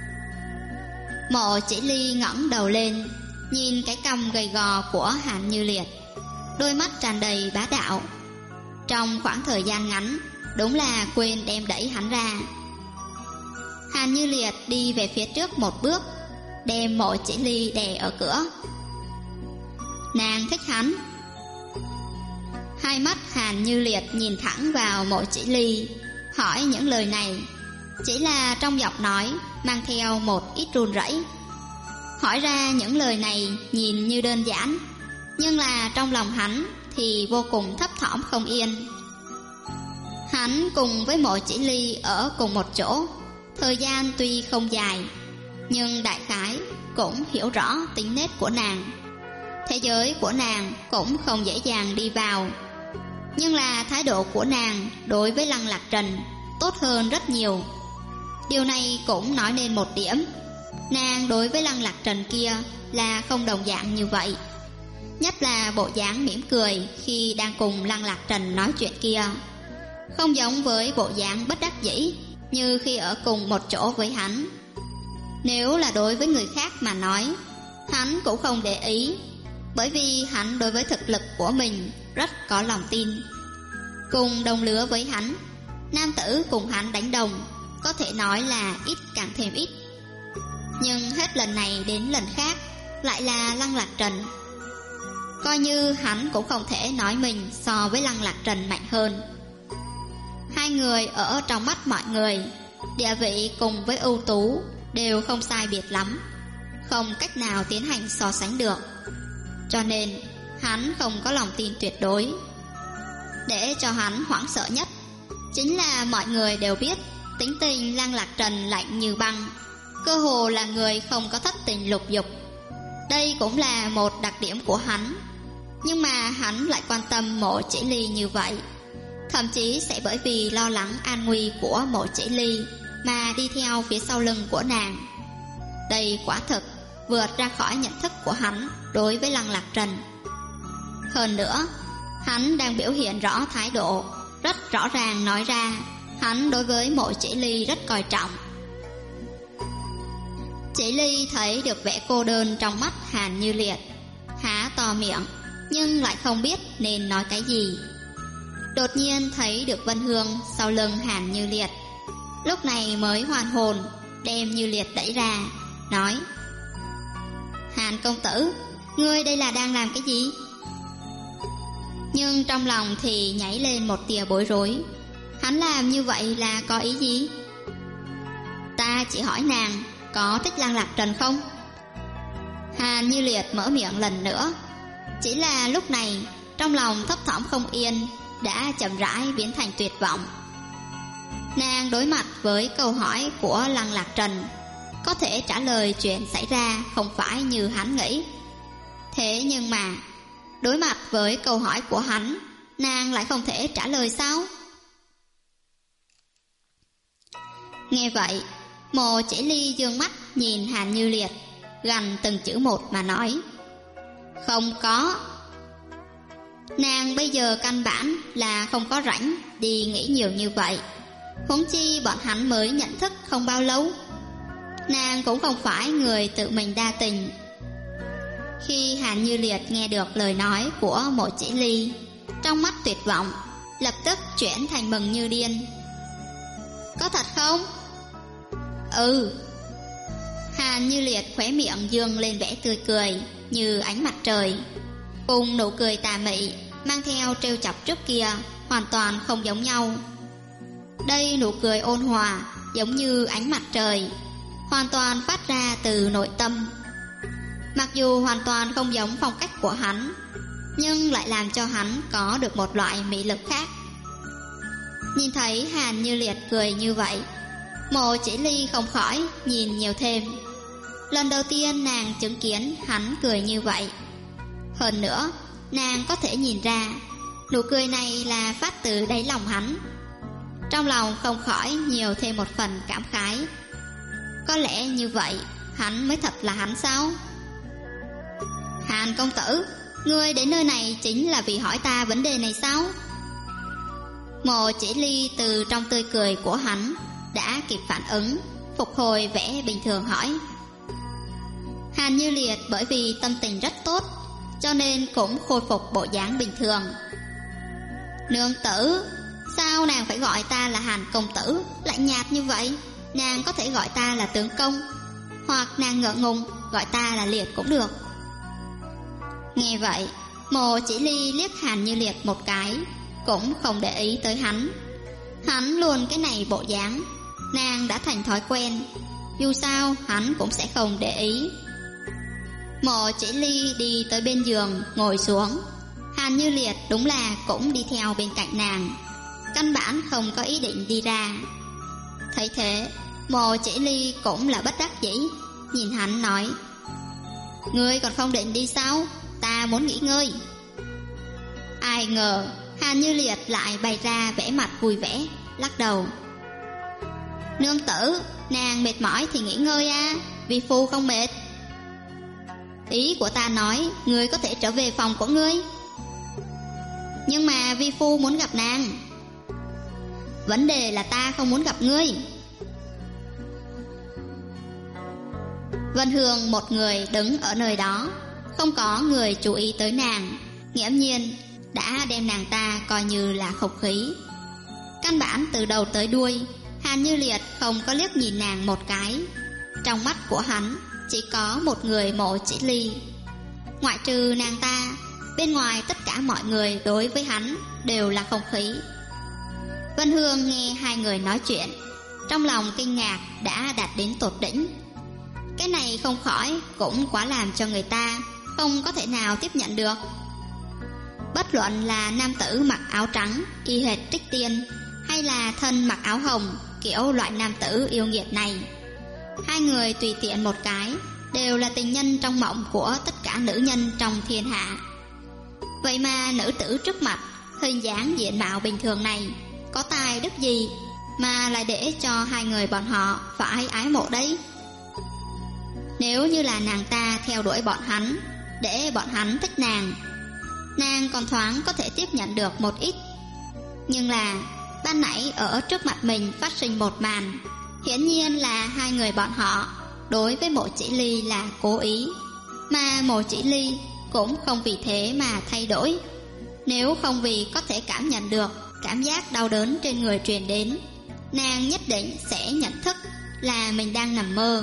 Speaker 1: Mộ Chỉ Ly ngẩng đầu lên, nhìn cái cằm gầy gò của Hàn Như Liệt, đôi mắt tràn đầy bá đạo. Trong khoảng thời gian ngắn, đúng là quên đem đẩy hắn ra. Hàn Như Liệt đi về phía trước một bước, đem Mộ Chỉ Ly đè ở cửa. Nàng thích hắn. Hai mắt Hàn Như Liệt nhìn thẳng vào Mộ Chỉ Ly, hỏi những lời này. Chỉ là trong giọng nói mang theo một ít run rẩy. Hỏi ra những lời này nhìn như đơn giản, nhưng là trong lòng hắn thì vô cùng thấp thỏm không yên. Hắn cùng với Mộ Chỉ Ly ở cùng một chỗ, thời gian tuy không dài, nhưng đại khái cũng hiểu rõ tính nết của nàng. Thế giới của nàng cũng không dễ dàng đi vào. Nhưng là thái độ của nàng đối với Lăng Lạc Trần tốt hơn rất nhiều. Điều này cũng nói nên một điểm, nàng đối với Lăng Lạc Trần kia là không đồng dạng như vậy. Nhất là bộ dáng mỉm cười khi đang cùng Lăng Lạc Trần nói chuyện kia, không giống với bộ dáng bất đắc dĩ như khi ở cùng một chỗ với hắn. Nếu là đối với người khác mà nói, hắn cũng không để ý, bởi vì hắn đối với thực lực của mình rất có lòng tin. Cùng đồng lứa với hắn, nam tử cùng hắn đánh đồng có thể nói là ít càng thêm ít. Nhưng hết lần này đến lần khác lại là Lăng Lạc Trần. Coi như hắn cũng không thể nói mình so với Lăng Lạc Trần mạnh hơn. Hai người ở trong mắt mọi người, địa vị cùng với ưu tú đều không sai biệt lắm, không cách nào tiến hành so sánh được. Cho nên hắn không có lòng tin tuyệt đối. Để cho hắn hoảng sợ nhất chính là mọi người đều biết tính tình Lăng Lạc Trần lạnh như băng, cơ hồ là người không có thất tình lục dục. Đây cũng là một đặc điểm của hắn. Nhưng mà hắn lại quan tâm Mộ Chỉ Ly như vậy, thậm chí sẽ bởi vì lo lắng an nguy của Mộ Chỉ Ly mà đi theo phía sau lưng của nàng. Đây quả thực vượt ra khỏi nhận thức của hắn đối với Lăng Lạc Trần. Hơn nữa, hắn đang biểu hiện rõ thái độ, rất rõ ràng nói ra hắn đối với Mộ Chỉ Ly rất coi trọng. Chỉ Ly thấy được vẻ cô đơn trong mắt Hàn Như Liệt, há to miệng nhưng lại không biết nên nói cái gì. Đột nhiên thấy được Vân Hương sau lưng Hàn Như Liệt, lúc này mới hoàn hồn, đem Như Liệt đẩy ra, nói: Hàn công tử, ngươi đây là đang làm cái gì? Nhưng trong lòng thì nhảy lên một tia bối rối. Hắn làm như vậy là có ý gì? Ta chỉ hỏi nàng có thích Lăng Lạc Trần không? Hàn Như Liệt mở miệng lần nữa. Chỉ là lúc này trong lòng thấp thỏm không yên đã chậm rãi biến thành tuyệt vọng. Nàng đối mặt với câu hỏi của Lăng Lạc Trần, có thể trả lời chuyện xảy ra không phải như hắn nghĩ. Thế nhưng mà đối mặt với câu hỏi của hắn, nàng lại không thể trả lời sao? Nghe vậy, Mộ Chỉ Ly dương mắt nhìn Hàn Như Liệt, gằn từng chữ một mà nói: Không có. Nàng bây giờ căn bản là không có rảnh đi nghĩ nhiều như vậy, huống chi bọn hắn mới nhận thức không bao lâu. Nàng cũng không phải người tự mình đa tình. Khi Hàn Như Liệt nghe được lời nói của Mộ Chỉ Ly, trong mắt tuyệt vọng lập tức chuyển thành mừng như điên. Có thật không? Ừ. Hàn Như Liệt khóe miệng dương lên vẻ tươi cười như ánh mặt trời, cùng nụ cười tà mị mang theo trêu chọc trước kia hoàn toàn không giống nhau. Đây nụ cười ôn hòa giống như ánh mặt trời, hoàn toàn phát ra từ nội tâm. Mặc dù hoàn toàn không giống phong cách của hắn, nhưng lại làm cho hắn có được một loại mỹ lực khác. Nhìn thấy Hàn Như Liệt cười như vậy, Mộ Chỉ Ly không khỏi nhìn nhiều thêm. Lần đầu tiên nàng chứng kiến hắn cười như vậy. Hơn nữa, nàng có thể nhìn ra nụ cười này là phát từ đáy lòng hắn. Trong lòng không khỏi nhiều thêm một phần cảm khái. Có lẽ như vậy hắn mới thật là hắn sao? Hàn công tử, ngươi đến nơi này chính là vì hỏi ta vấn đề này sao? Mộ Chỉ Ly từ trong tươi cười của hắn đã kịp phản ứng, phục hồi vẻ bình thường hỏi. Hàn Như Liệt bởi vì tâm tình rất tốt, cho nên cũng khôi phục bộ dáng bình thường. Nương tử, sao nàng phải gọi ta là Hàn công tử, lại nhạt như vậy? Nàng có thể gọi ta là tướng công, hoặc nàng ngượng ngùng gọi ta là Liệt cũng được. Nghe vậy, Mộ Chỉ Ly liếc Hàn Như Liệt một cái, cũng không để ý tới hắn. Hắn luôn cái này bộ dáng, nàng đã thành thói quen, dù sao hắn cũng sẽ không để ý. Mộ Chỉ Ly đi tới bên giường ngồi xuống. Hàn Như Liệt đúng là cũng đi theo bên cạnh nàng, căn bản không có ý định đi ra. Thấy thế, Mộ Chỉ Ly cũng là bất đắc dĩ, nhìn hắn nói: Ngươi còn không định đi sao? Ta muốn nghỉ ngơi. Ai ngờ Hàn Như Liệt lại bày ra vẻ mặt vui vẻ, lắc đầu: Nương tử, nàng mệt mỏi thì nghỉ ngơi à, vi phu không mệt. Ý của ta nói ngươi có thể trở về phòng của ngươi. Nhưng mà vi phu muốn gặp nàng. Vấn đề là ta không muốn gặp ngươi. Vân Hương một người đứng ở nơi đó, không có người chú ý tới nàng, nghiễm nhiên đã đem nàng ta coi như là không khí. Căn bản từ đầu tới đuôi, Hàn Như Liệt không có liếc nhìn nàng một cái. Trong mắt của hắn chỉ có một người Mộ Chỉ Ly. Ngoại trừ nàng ta, bên ngoài tất cả mọi người đối với hắn đều là không khí. Vân Hương nghe hai người nói chuyện, trong lòng kinh ngạc đã đạt đến tột đỉnh. Cái này không khỏi cũng quá làm cho người ta không có thể nào tiếp nhận được. Bất luận là nam tử mặc áo trắng y hệt Trích Tiên, hay là thân mặc áo hồng kiểu loại nam tử yêu nghiệt này, hai người tùy tiện một cái đều là tình nhân trong mộng của tất cả nữ nhân trong thiên hạ. Vậy mà nữ tử trước mặt, hình dáng diện mạo bình thường này, có tài đức gì mà lại để cho hai người bọn họ phải ái mộ đấy? Nếu như là nàng ta theo đuổi bọn hắn, để bọn hắn thích nàng, nàng còn thoáng có thể tiếp nhận được một ít. Nhưng là ban nãy ở trước mặt mình phát sinh một màn, hiển nhiên là hai người bọn họ đối với Mộ Chỉ Ly là cố ý, mà Mộ Chỉ Ly cũng không vì thế mà thay đổi. Nếu không vì có thể cảm nhận được cảm giác đau đớn trên người truyền đến, nàng nhất định sẽ nhận thức là mình đang nằm mơ.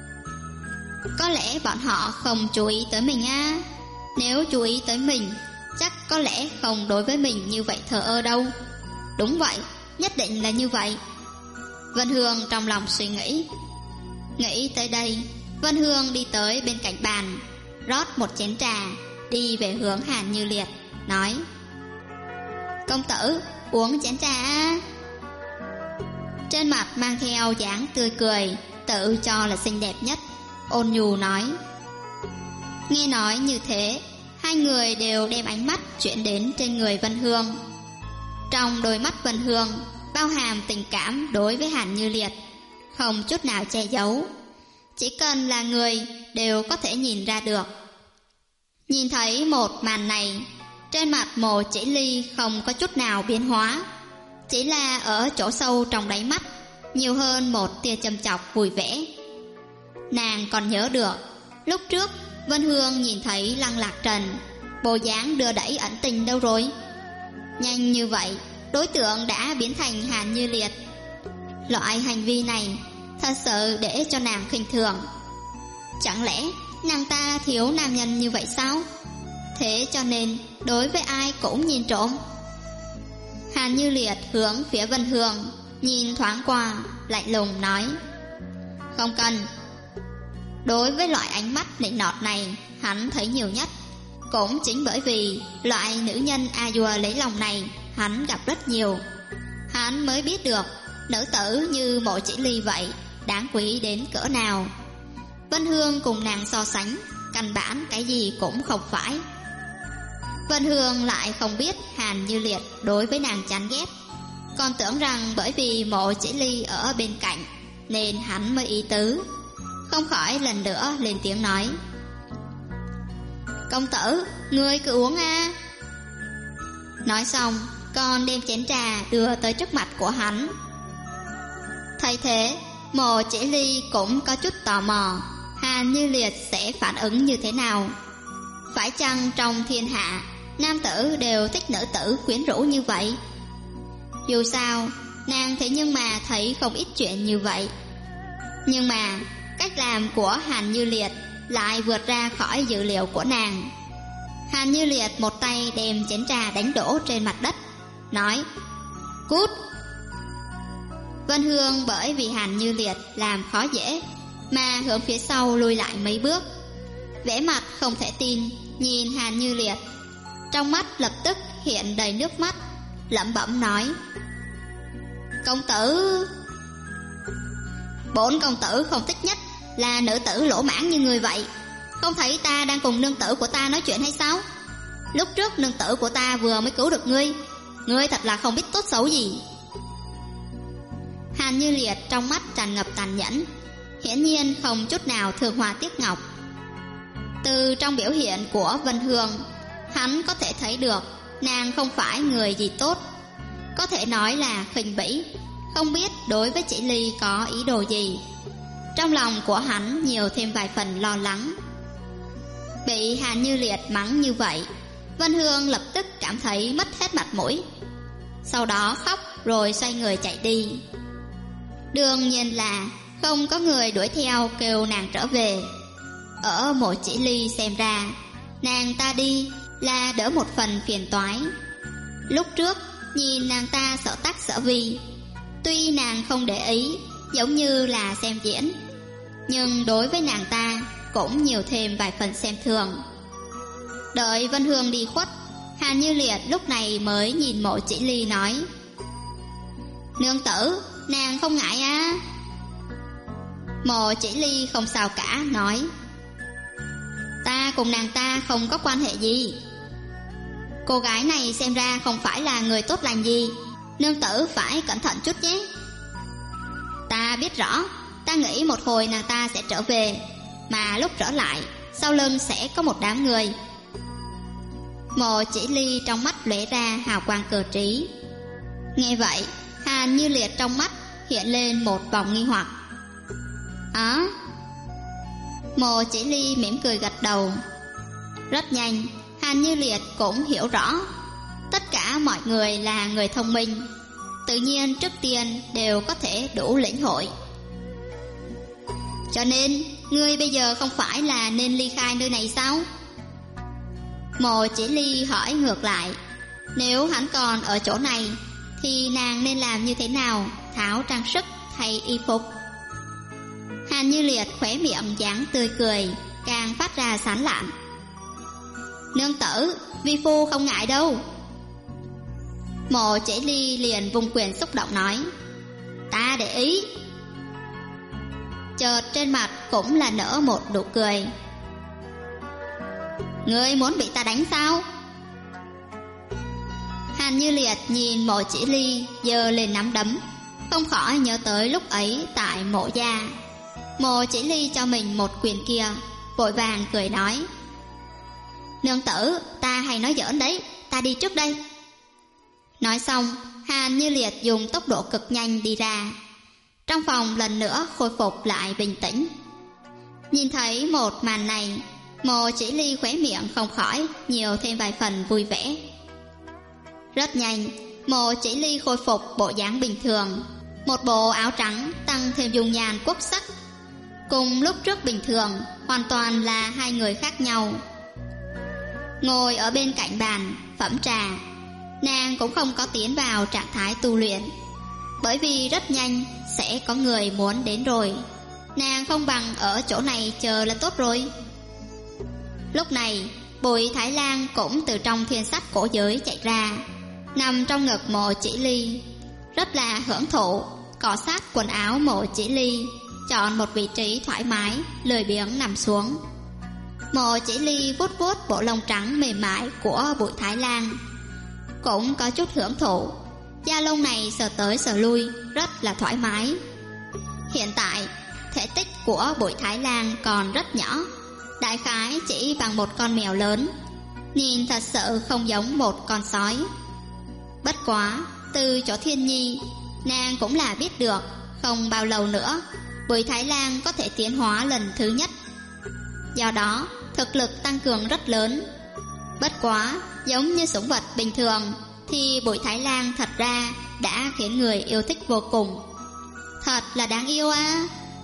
Speaker 1: Có lẽ bọn họ không chú ý tới mình á. Nếu chú ý tới mình, chắc có lẽ không đối với mình như vậy thờ ơ đâu. Đúng vậy, nhất định là như vậy. Vân Hương trong lòng suy nghĩ. Nghĩ tới đây, Vân Hương đi tới bên cạnh bàn, rót một chén trà, đi về hướng Hàn Như Liệt, nói: công tử, uống chén trà. Trên mặt mang theo dáng tươi cười, tự cho là xinh đẹp nhất, ôn nhu nói. Nghe nói như thế, hai người đều đem ánh mắt chuyển đến trên người Vân Hương. Trong đôi mắt Vân Hương bao hàm tình cảm đối với Hàn Như Liệt, không chút nào che giấu. Chỉ cần là người đều có thể nhìn ra được. Nhìn thấy một màn này, trên mặt Mộ Chỉ Ly không có chút nào biến hóa, chỉ là ở chỗ sâu trong đáy mắt nhiều hơn một tia châm chọc vui vẻ. Nàng còn nhớ được lúc trước Vân Hương nhìn thấy Lăng Lạc Trần bộ dáng đưa đẩy ẩn tình đâu rồi? Nhanh như vậy, đối tượng đã biến thành Hàn Như Liệt. Loại hành vi này thật sự để cho nàng khinh thường. Chẳng lẽ nàng ta thiếu nam nhân như vậy sao? Thế cho nên đối với ai cũng nhìn trộm. Hàn Như Liệt hướng phía Vân Hương nhìn thoáng qua, lạnh lùng nói: không cần. Đối với loại ánh mắt nịnh nọt này, hắn thấy nhiều nhất. Cũng chính bởi vì loại nữ nhân a dua lấy lòng này hắn gặp rất nhiều, hắn mới biết được nữ tử như Mộ Chỉ Ly vậy đáng quý đến cỡ nào. Vân Hương cùng nàng so sánh, căn bản cái gì cũng không phải. Vân Hương lại không biết Hàn Như Liệt đối với nàng chán ghét, còn tưởng rằng bởi vì Mộ Chỉ Ly ở bên cạnh nên hắn mới ý tứ, không khỏi lần nữa lên tiếng nói: công tử, ngươi cứ uống a. Nói xong còn đem chén trà đưa tới trước mặt của hắn. Thay thế, Mộ Chỉ Ly cũng có chút tò mò Hàn Như Liệt sẽ phản ứng như thế nào. Phải chăng trong thiên hạ nam tử đều thích nữ tử quyến rũ như vậy? Dù sao nàng thế nhưng mà thấy không ít chuyện như vậy. Nhưng mà cách làm của Hàn Như Liệt lại vượt ra khỏi dự liệu của nàng. Hàn Như Liệt một tay đem chén trà đánh đổ trên mặt đất, nói: cút. Vân Hương bởi vì Hàn Như Liệt làm khó dễ mà hướng phía sau lùi lại mấy bước, vẻ mặt không thể tin nhìn Hàn Như Liệt, trong mắt lập tức hiện đầy nước mắt, lẩm bẩm nói: công tử. Bổn công tử không thích nhất là nữ tử lỗ mãng như người vậy. Không thấy ta đang cùng nương tử của ta nói chuyện hay sao? Lúc trước nương tử của ta vừa mới cứu được ngươi, ngươi thật là không biết tốt xấu gì. Hàn Như Liệt trong mắt tràn ngập tàn nhẫn, hiển nhiên không chút nào thương hoa tiếc ngọc. Từ trong biểu hiện của Vân Hương, hắn có thể thấy được nàng không phải người gì tốt, có thể nói là khinh bỉ, không biết đối với Chỉ Ly có ý đồ gì. Trong lòng của hắn nhiều thêm vài phần lo lắng. Bị Hàn Như Liệt mắng như vậy, Vân Hương lập tức cảm thấy mất hết mặt mũi, sau đó khóc rồi xoay người chạy đi. Đương nhiên là không có người đuổi theo kêu nàng trở về. Ở Mộ Chỉ Ly xem ra, nàng ta đi là đỡ một phần phiền toái. Lúc trước nhìn nàng ta sợ tắc sợ vi, tuy nàng không để ý, giống như là xem diễn, nhưng đối với nàng ta cũng nhiều thêm vài phần xem thường. Đợi Vân Hương đi khuất, Hàn Như Liệt lúc này mới nhìn Mộ Chỉ Ly nói: "Nương tử, nàng không ngại á?" Mộ Chỉ Ly không sao cả, nói: "Ta cùng nàng ta không có quan hệ gì. Cô gái này xem ra không phải là người tốt lành gì, nương tử phải cẩn thận chút nhé." "Ta biết rõ, ta nghĩ một hồi nàng ta sẽ trở về, mà lúc trở lại sau lưng sẽ có một đám người." Mộ Chỉ Ly trong mắt lóe ra hào quang cơ trí. Nghe vậy, Hàn Như Liệt trong mắt hiện lên một vòng nghi hoặc. Mộ Chỉ Ly mỉm cười gật đầu. Rất nhanh, Hàn Như Liệt cũng hiểu rõ, tất cả mọi người là người thông minh, tự nhiên trước tiên đều có thể đủ lĩnh hội. "Cho nên, ngươi bây giờ không phải là nên ly khai nơi này sao?" Mộ Chỉ Ly hỏi ngược lại. Nếu hắn còn ở chỗ này thì nàng nên làm như thế nào, tháo trang sức hay y phục? Hàn Như Liệt khóe miệng dáng tươi cười càng phát ra sán lạn. "Nương tử, vi phu không ngại đâu." Mộ Chỉ Ly liền vung quyền xúc động nói: "Ta để ý." Chợt trên mặt cũng là nở một nụ cười. "Ngươi muốn bị ta đánh sao?" Hàn Như Liệt nhìn Mộ Chỉ Ly giơ lên nắm đấm, không khỏi nhớ tới lúc ấy tại Mộ gia. Mộ Chỉ Ly cho mình một quyền kia, vội vàng cười nói: "Nương tử, ta hay nói giỡn đấy, ta đi trước đây." Nói xong, Hàn Như Liệt dùng tốc độ cực nhanh đi ra. Trong phòng lần nữa khôi phục lại bình tĩnh. Nhìn thấy một màn này, Mộ Chỉ Ly khóe miệng không khỏi nhiều thêm vài phần vui vẻ. Rất nhanh, Mộ Chỉ Ly khôi phục bộ dáng bình thường, một bộ áo trắng tăng thêm dung nhan quốc sắc. Cùng lúc trước bình thường hoàn toàn là hai người khác nhau. Ngồi ở bên cạnh bàn phẩm trà, nàng cũng không có tiến vào trạng thái tu luyện, bởi vì rất nhanh sẽ có người muốn đến rồi. Nàng không bằng ở chỗ này chờ là tốt rồi. Lúc này Bùi Thái Lan cũng từ trong thiên sách cổ giới chạy ra, nằm trong ngực Mộ Chỉ Ly, rất là hưởng thụ cọ sát quần áo Mộ Chỉ Ly, chọn một vị trí thoải mái lười biếng nằm xuống. Mộ Chỉ Ly vuốt vuốt bộ lông trắng mềm mại của Bùi Thái Lan, cũng có chút hưởng thụ. Da lông này sờ tới sờ lui rất là thoải mái. Hiện tại thể tích của Bùi Thái Lan còn rất nhỏ, đại khái chỉ bằng một con mèo lớn, nhìn thật sự không giống một con sói. Bất quá từ chỗ Thiên Nhi, nàng cũng là biết được không bao lâu nữa Bùi Thái Lan có thể tiến hóa lần thứ nhất, do đó thực lực tăng cường rất lớn. Bất quá giống như sủng vật bình thường thì Bùi Thái Lan thật ra đã khiến người yêu thích vô cùng. Thật là đáng yêu á.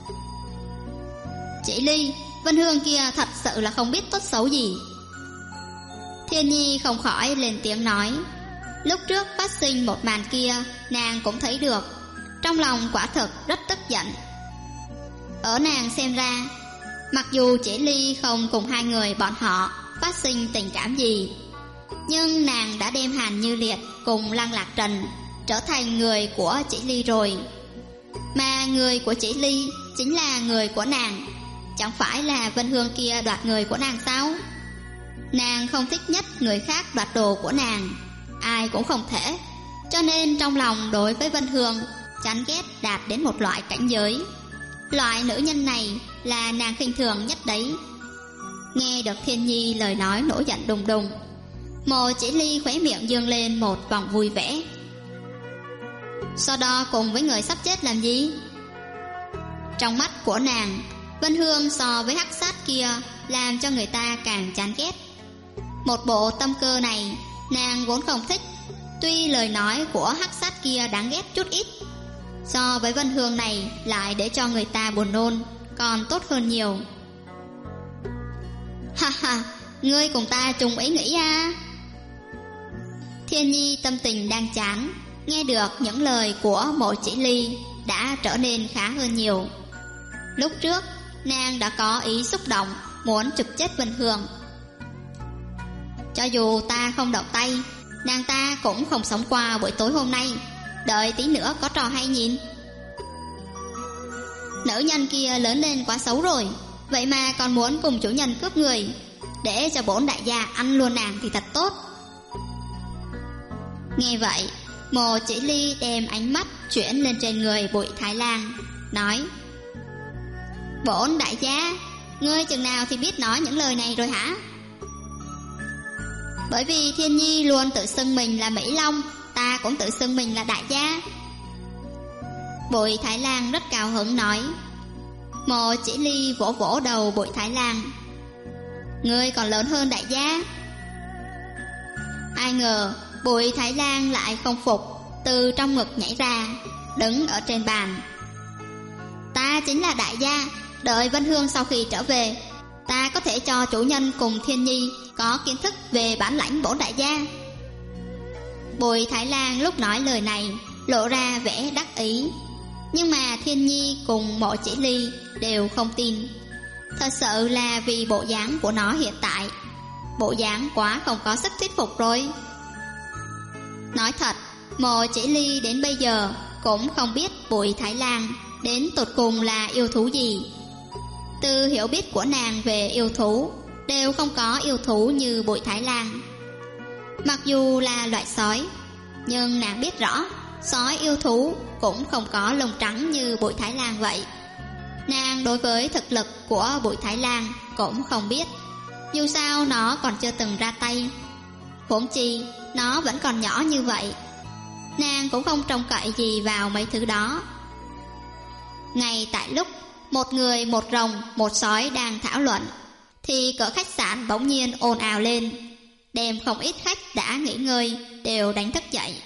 Speaker 1: Chỉ Ly, Vân Hương kia thật sự là không biết tốt xấu gì. Thiên Nhi không khỏi lên tiếng nói. Lúc trước phát sinh một màn kia nàng cũng thấy được, trong lòng quả thực rất tức giận. Ở nàng xem ra, mặc dù Chỉ Ly không cùng hai người bọn họ phát sinh tình cảm gì, nhưng nàng đã đem Hàn Như Liệt cùng Lăng Lạc Trần trở thành người của Chỉ Ly rồi. Mà người của Chỉ Ly chính là người của nàng, chẳng phải là Vân Hương kia đoạt người của nàng sao? Nàng không thích nhất người khác đoạt đồ của nàng, ai cũng không thể. Cho nên trong lòng đối với Vân Hương chán ghét đạt đến một loại cảnh giới. Loại nữ nhân này là nàng khinh thường nhất đấy. Nghe được Thiên Nhi lời nói nổi giận đùng đùng, Mộ Chỉ Ly khóe miệng dương lên một vòng vui vẻ. So đo cùng với người sắp chết làm gì? Trong mắt của nàng, Vân Hương so với hắc sát kia làm cho người ta càng chán ghét. Một bộ tâm cơ này nàng vốn không thích, tuy lời nói của hắc sát kia đáng ghét chút ít, So với Vân Hương này lại để cho người ta buồn nôn, còn tốt hơn nhiều. Ha ha, ngươi cùng ta chung ý nghĩ à? Thiên Nhi tâm tình đang chán, nghe được những lời của Mộ Chỉ Ly đã trở nên khá hơn nhiều. Lúc trước nàng đã có ý xúc động muốn chụp chết Vân Hương. Cho dù ta không động tay, nàng ta cũng không sống qua buổi tối hôm nay. Đợi tí nữa có trò hay nhìn. Nữ nhân kia lớn lên quá xấu rồi, vậy mà còn muốn cùng chủ nhân cướp người. Để cho bổn đại gia ăn luôn nàng thì thật tốt. Nghe vậy, Mộ Chỉ Ly đem ánh mắt chuyển lên trên người Bụi Thái Lang, nói: Bổn đại gia, ngươi chừng nào thì biết nói những lời này rồi hả? Bởi vì Thiên Nhi luôn tự xưng mình là Mỹ Long, ta cũng tự xưng mình là đại gia. Bụi Thái Lang rất cao hứng nói. Mộ Chỉ Ly vỗ vỗ đầu Bụi Thái Lang: ngươi còn lớn hơn đại gia. Ai ngờ Bụi Thái Lang lại không phục, từ trong ngực nhảy ra, đứng ở trên bàn. Ta chính là đại gia, đợi Vân Hương sau khi trở về, ta có thể cho chủ nhân cùng Thiên Nhi có kiến thức về bản lãnh bổn đại gia. Bụi Thái Lang lúc nói lời này lộ ra vẻ đắc ý, nhưng mà Thiên Nhi cùng Mộ Chỉ Ly đều không tin. Thật sự là vì bộ dáng của nó hiện tại, bộ dáng quá không có sức thuyết phục rồi. Nói thật, Mộ Chỉ Ly đến bây giờ cũng không biết Bụi Thái Lang đến tột cùng là yêu thú gì. Từ hiểu biết của nàng về yêu thú, đều không có yêu thú như Bụi Thái Lang. Mặc dù là loại sói, nhưng nàng biết rõ sói yêu thú cũng không có lông trắng như Bụi Thái Lang vậy. Nàng đối với thực lực của Bụi Thái Lang cũng không biết, dù sao nó còn chưa từng ra tay. Huống chi nó vẫn còn nhỏ như vậy, nàng cũng không trông cậy gì vào mấy thứ đó. Ngay tại lúc một người, một rồng, một sói đang thảo luận, thì cửa khách sạn bỗng nhiên ồn ào lên, đem không ít khách đã nghỉ ngơi đều đánh thức dậy.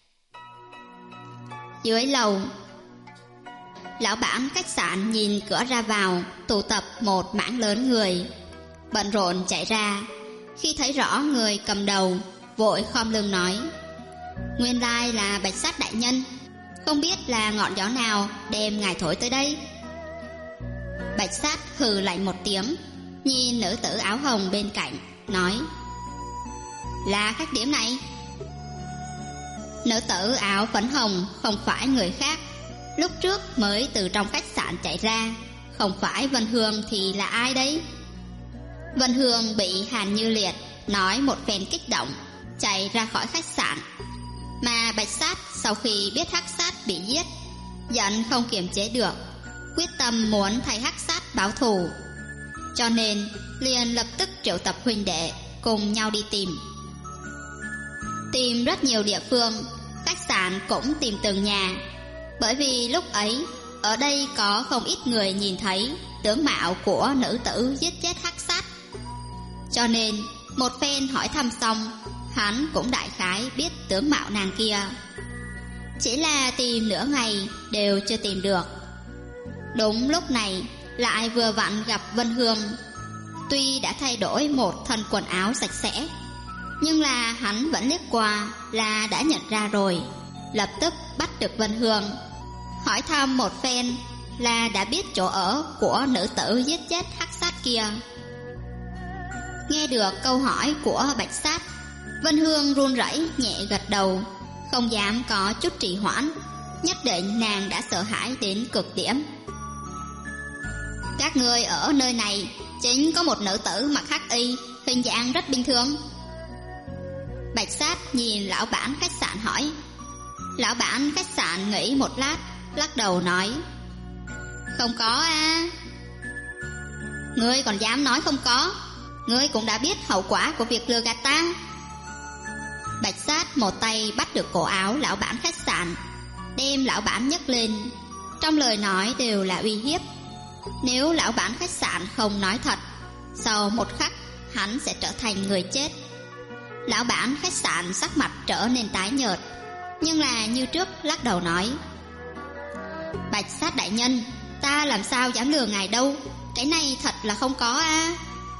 Speaker 1: Dưới lầu, lão bản khách sạn nhìn cửa ra vào tụ tập một mảng lớn người, bận rộn chạy ra. Khi thấy rõ người cầm đầu, vội khom lưng nói: nguyên lai là Bạch Sát đại nhân, không biết là ngọn gió nào đem ngài thổi tới đây. Bạch Sát hừ lạnh một tiếng, nhìn nữ tử áo hồng bên cạnh, nói: là khách điểm này. Nữ tử áo phấn hồng không phải người khác, lúc trước mới từ trong khách sạn chạy ra, không phải Vân Hương thì là ai đấy? Vân Hương bị Hàn Như Liệt nói một phen kích động, chạy ra khỏi khách sạn. Mà Bạch Sát sau khi biết Hắc Sát bị giết, giận không kiềm chế được, quyết tâm muốn thay Hắc Sát báo thù, cho nên liền lập tức triệu tập huynh đệ cùng nhau đi tìm. Tìm rất nhiều địa phương, khách sạn cũng tìm từng nhà, bởi vì lúc ấy ở đây có không ít người nhìn thấy tướng mạo của nữ tử giết chết Hắc Sát, cho nên một phen hỏi thăm xong, hắn cũng đại khái biết tướng mạo nàng kia. Chỉ là tìm nửa ngày đều chưa tìm được. Đúng lúc này lại vừa vặn gặp Vân Hương. Tuy đã thay đổi một thân quần áo sạch sẽ, nhưng là hắn vẫn liếc qua là đã nhận ra rồi, lập tức bắt được Vân Hương. Hỏi thăm một phen là đã biết chỗ ở của nữ tử giết chết Hắc Sát kia. Nghe được câu hỏi của Bạch Sát, Vân Hương run rẩy nhẹ gật đầu, không dám có chút trì hoãn, nhất định nàng đã sợ hãi đến cực điểm. Các ngươi ở nơi này chính có một nữ tử mặc hắc y, hình dạng rất bình thường. Bạch Sát nhìn lão bản khách sạn hỏi. Lão bản khách sạn nghĩ một lát, lắc đầu nói: không có à. Ngươi còn dám nói không có? Ngươi cũng đã biết hậu quả của việc lừa gạt ta. Bạch Sát một tay bắt được cổ áo lão bản khách sạn, đem lão bản nhấc lên, trong lời nói đều là uy hiếp. Nếu lão bản khách sạn không nói thật, sau một khắc hắn sẽ trở thành người chết. Lão bản khách sạn sắc mặt trở nên tái nhợt, nhưng là như trước lắc đầu nói: Bạch Sát đại nhân, ta làm sao dám lừa ngài đâu, cái này thật là không có a.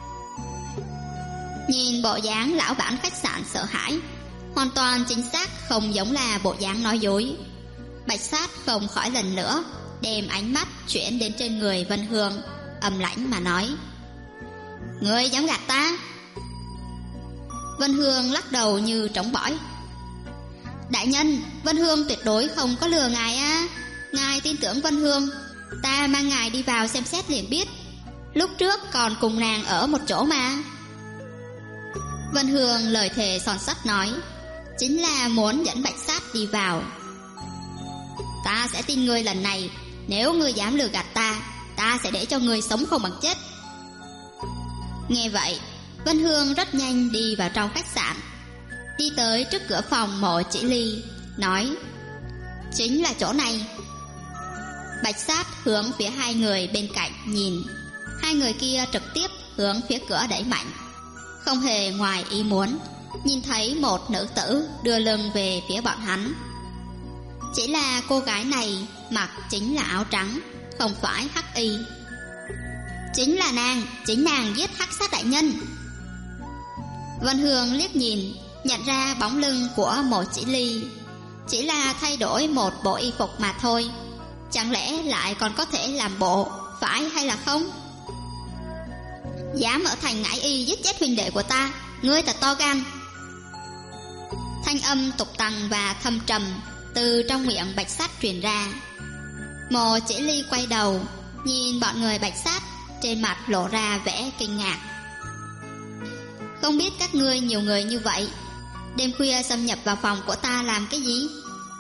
Speaker 1: Nhìn bộ dáng lão bản khách sạn sợ hãi, hoàn toàn chính xác không giống là bộ dáng nói dối. Bạch Sát không khỏi lần nữa đem ánh mắt chuyển đến trên người Vân Hương, âm lãnh mà nói: Ngươi dám gạt ta? Vân Hương lắc đầu như trống bỏi: Đại nhân, Vân Hương tuyệt đối không có lừa ngài a. Ngài tin tưởng Vân Hương, ta mang ngài đi vào xem xét liền biết. Lúc trước còn cùng nàng ở một chỗ mà. Vân Hương lời thề son sắt nói, chính là muốn dẫn Bạch Sát đi vào. Ta sẽ tin ngươi lần này, nếu ngươi dám lừa gạt ta sẽ để cho ngươi sống không bằng chết. Nghe vậy, Vân Hương rất nhanh đi vào trong khách sạn, đi tới trước cửa phòng Mộ Chỉ Ly, nói: Chính là chỗ này. Bạch Sát hướng phía hai người bên cạnh nhìn, hai người kia trực tiếp hướng phía cửa đẩy mạnh. Không hề ngoài ý muốn, nhìn thấy một nữ tử đưa lưng về phía bọn hắn. Chỉ là cô gái này mặc chính là áo trắng, không phải hắc y. Chính là nàng, chính nàng giết Hắc Sát đại nhân. Vân Hương liếc nhìn, nhận ra bóng lưng của Mộ Chỉ Ly, chỉ là thay đổi một bộ y phục mà thôi. Chẳng lẽ lại còn có thể làm bộ, phải hay là không? Dám ở thành Ngải Y giết chết huynh đệ của ta, ngươi thật to gan. Thanh âm tục tằng và thâm trầm từ trong miệng Bạch Sát truyền ra. Mộ Chỉ Ly quay đầu nhìn bọn người Bạch Sát, trên mặt lộ ra vẻ kinh ngạc. Không biết các ngươi nhiều người như vậy, đêm khuya xâm nhập vào phòng của ta làm cái gì?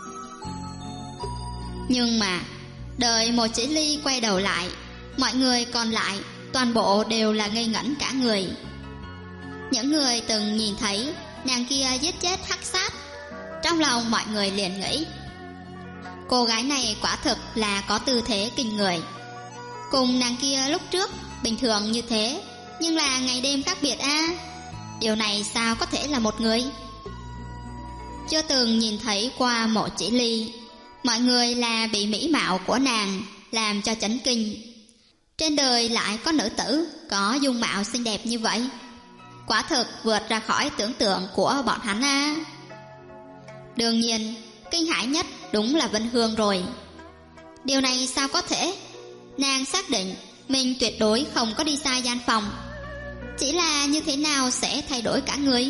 Speaker 1: Nhưng mà đợi Mộ Chỉ Ly quay đầu lại, mọi người còn lại toàn bộ đều là ngây ngẩn cả người. Những người từng nhìn thấy nàng kia giết chết Hắc Sát, trong lòng mọi người liền nghĩ, cô gái này quả thực là có tư thế kinh người. Cùng nàng kia lúc trước bình thường như thế, nhưng là ngày đêm khác biệt a. Điều này sao có thể là một người? Chưa từng nhìn thấy qua Mộ Chỉ Ly, mọi người là bị mỹ mạo của nàng làm cho chấn kinh. Trên đời lại có nữ tử có dung mạo xinh đẹp như vậy, quả thực vượt ra khỏi tưởng tượng của bọn hắn a. Đương nhiên, kinh hãi nhất đúng là Vân Hương rồi. Điều này sao có thể? Nàng xác định mình tuyệt đối không có đi sai gian phòng, chỉ là như thế nào sẽ thay đổi cả người?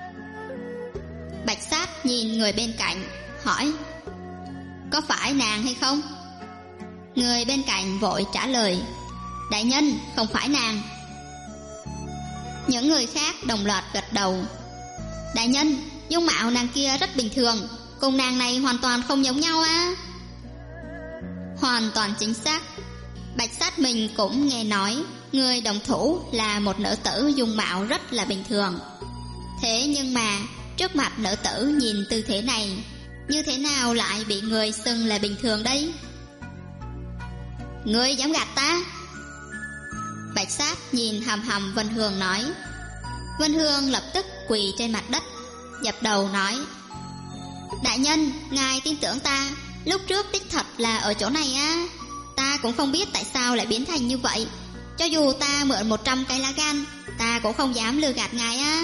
Speaker 1: Bạch Sát nhìn người bên cạnh, hỏi: Có phải nàng hay không? Người bên cạnh vội trả lời: Đại nhân, không phải nàng. Những người khác đồng loạt gật đầu: Đại nhân, dung mạo nàng kia rất bình thường, cùng nàng này hoàn toàn không giống nhau á. Hoàn toàn chính xác. Bạch Sát mình cũng nghe nói người đồng thủ là một nữ tử dung mạo rất là bình thường. Thế nhưng mà trước mặt nữ tử nhìn tư thế này, như thế nào lại bị người xưng là bình thường đấy? Ngươi dám gạt ta? Bạch Sát nhìn hầm hầm Vân Hương nói. Vân Hương lập tức quỳ trên mặt đất, dập đầu nói: Đại nhân, ngài tin tưởng ta, lúc trước đích thật là ở chỗ này á. Ta cũng không biết tại sao lại biến thành như vậy. Cho dù ta mượn 100 cái lá gan, ta cũng không dám lừa gạt ngài á.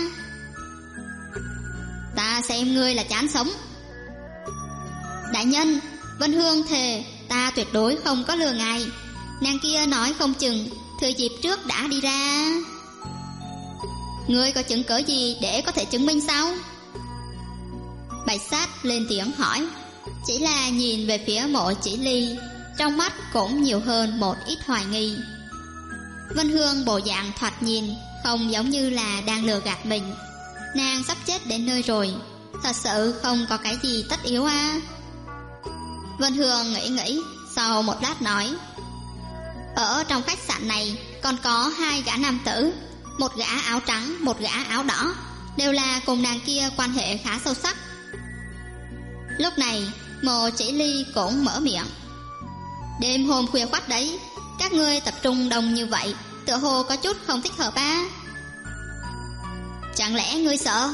Speaker 1: Ta xem ngươi là chán sống. Đại nhân, Vân Hương thề ta tuyệt đối không có lừa ngài. Nàng kia nói không chừng thừa dịp trước đã đi ra. Ngươi có chứng cớ gì để có thể chứng minh sao? Bạch Sát lên tiếng hỏi, chỉ là nhìn về phía Mộ Chỉ Ly, trong mắt cũng nhiều hơn một ít hoài nghi. Vân Hương bộ dạng thoạt nhìn không giống như là đang lừa gạt mình. Nàng sắp chết đến nơi rồi, thật sự không có cái gì tất yếu à? Vân Hương nghĩ sau một lát nói: Ở trong khách sạn này còn có 2 gã nam tử, một gã áo trắng, một gã áo đỏ, đều là cùng nàng kia quan hệ khá sâu sắc. Lúc này Mộ Chỉ Ly cũng mở miệng: Đêm hôm khuya khoắt đấy, các ngươi tập trung đông như vậy, tựa hồ có chút không thích hợp á. Chẳng lẽ ngươi sợ?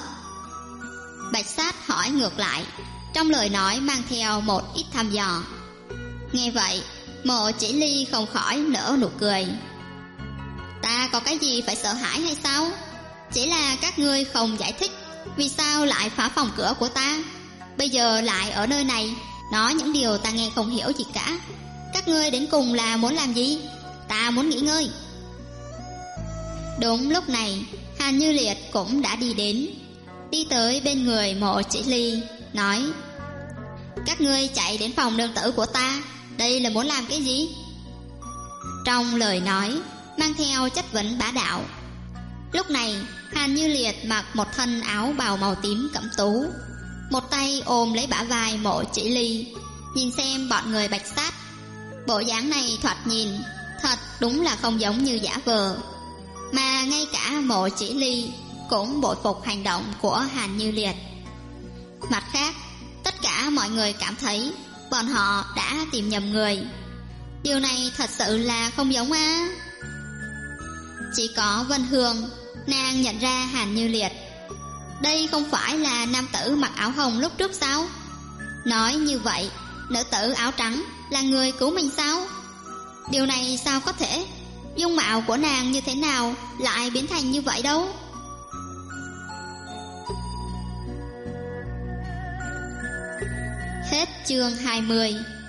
Speaker 1: Bạch Sát hỏi ngược lại, trong lời nói mang theo một ít thăm dò. Nghe vậy, Mộ Chỉ Ly không khỏi nở nụ cười. Ta có cái gì phải sợ hãi hay sao? Chỉ là các ngươi không giải thích vì sao lại phá phòng cửa của ta, bây giờ lại ở nơi này nói những điều ta nghe không hiểu gì cả. Các ngươi đến cùng là muốn làm gì? Ta muốn nghỉ ngơi. Đúng lúc này, Hàn Như Liệt cũng đã đi tới bên người Mộ Chỉ Ly, nói: các ngươi chạy đến phòng nương tử của ta, đây là muốn làm cái gì? Trong lời nói mang theo chất vấn bá đạo. Lúc này Hàn Như Liệt mặc một thân áo bào màu tím cẩm tú, một tay ôm lấy bả vai Mộ Chỉ Ly, nhìn xem bọn người Bạch Sát. Bộ dáng này thoạt nhìn thật đúng là không giống như giả vờ, mà ngay cả Mộ Chỉ Ly cũng bội phục hành động của Hàn Như Liệt. Mặt khác, tất cả mọi người cảm thấy bọn họ đã tìm nhầm người. Điều này thật sự là không giống á. Chỉ có Vân Hương, nàng nhận ra Hàn Như Liệt. Đây không phải là nam tử mặc áo hồng lúc trước sao? Nói như vậy, nữ tử áo trắng là người cứu mình sao? Điều này sao có thể? Dung mạo của nàng như thế nào lại biến thành như vậy đâu? Hết chương 20.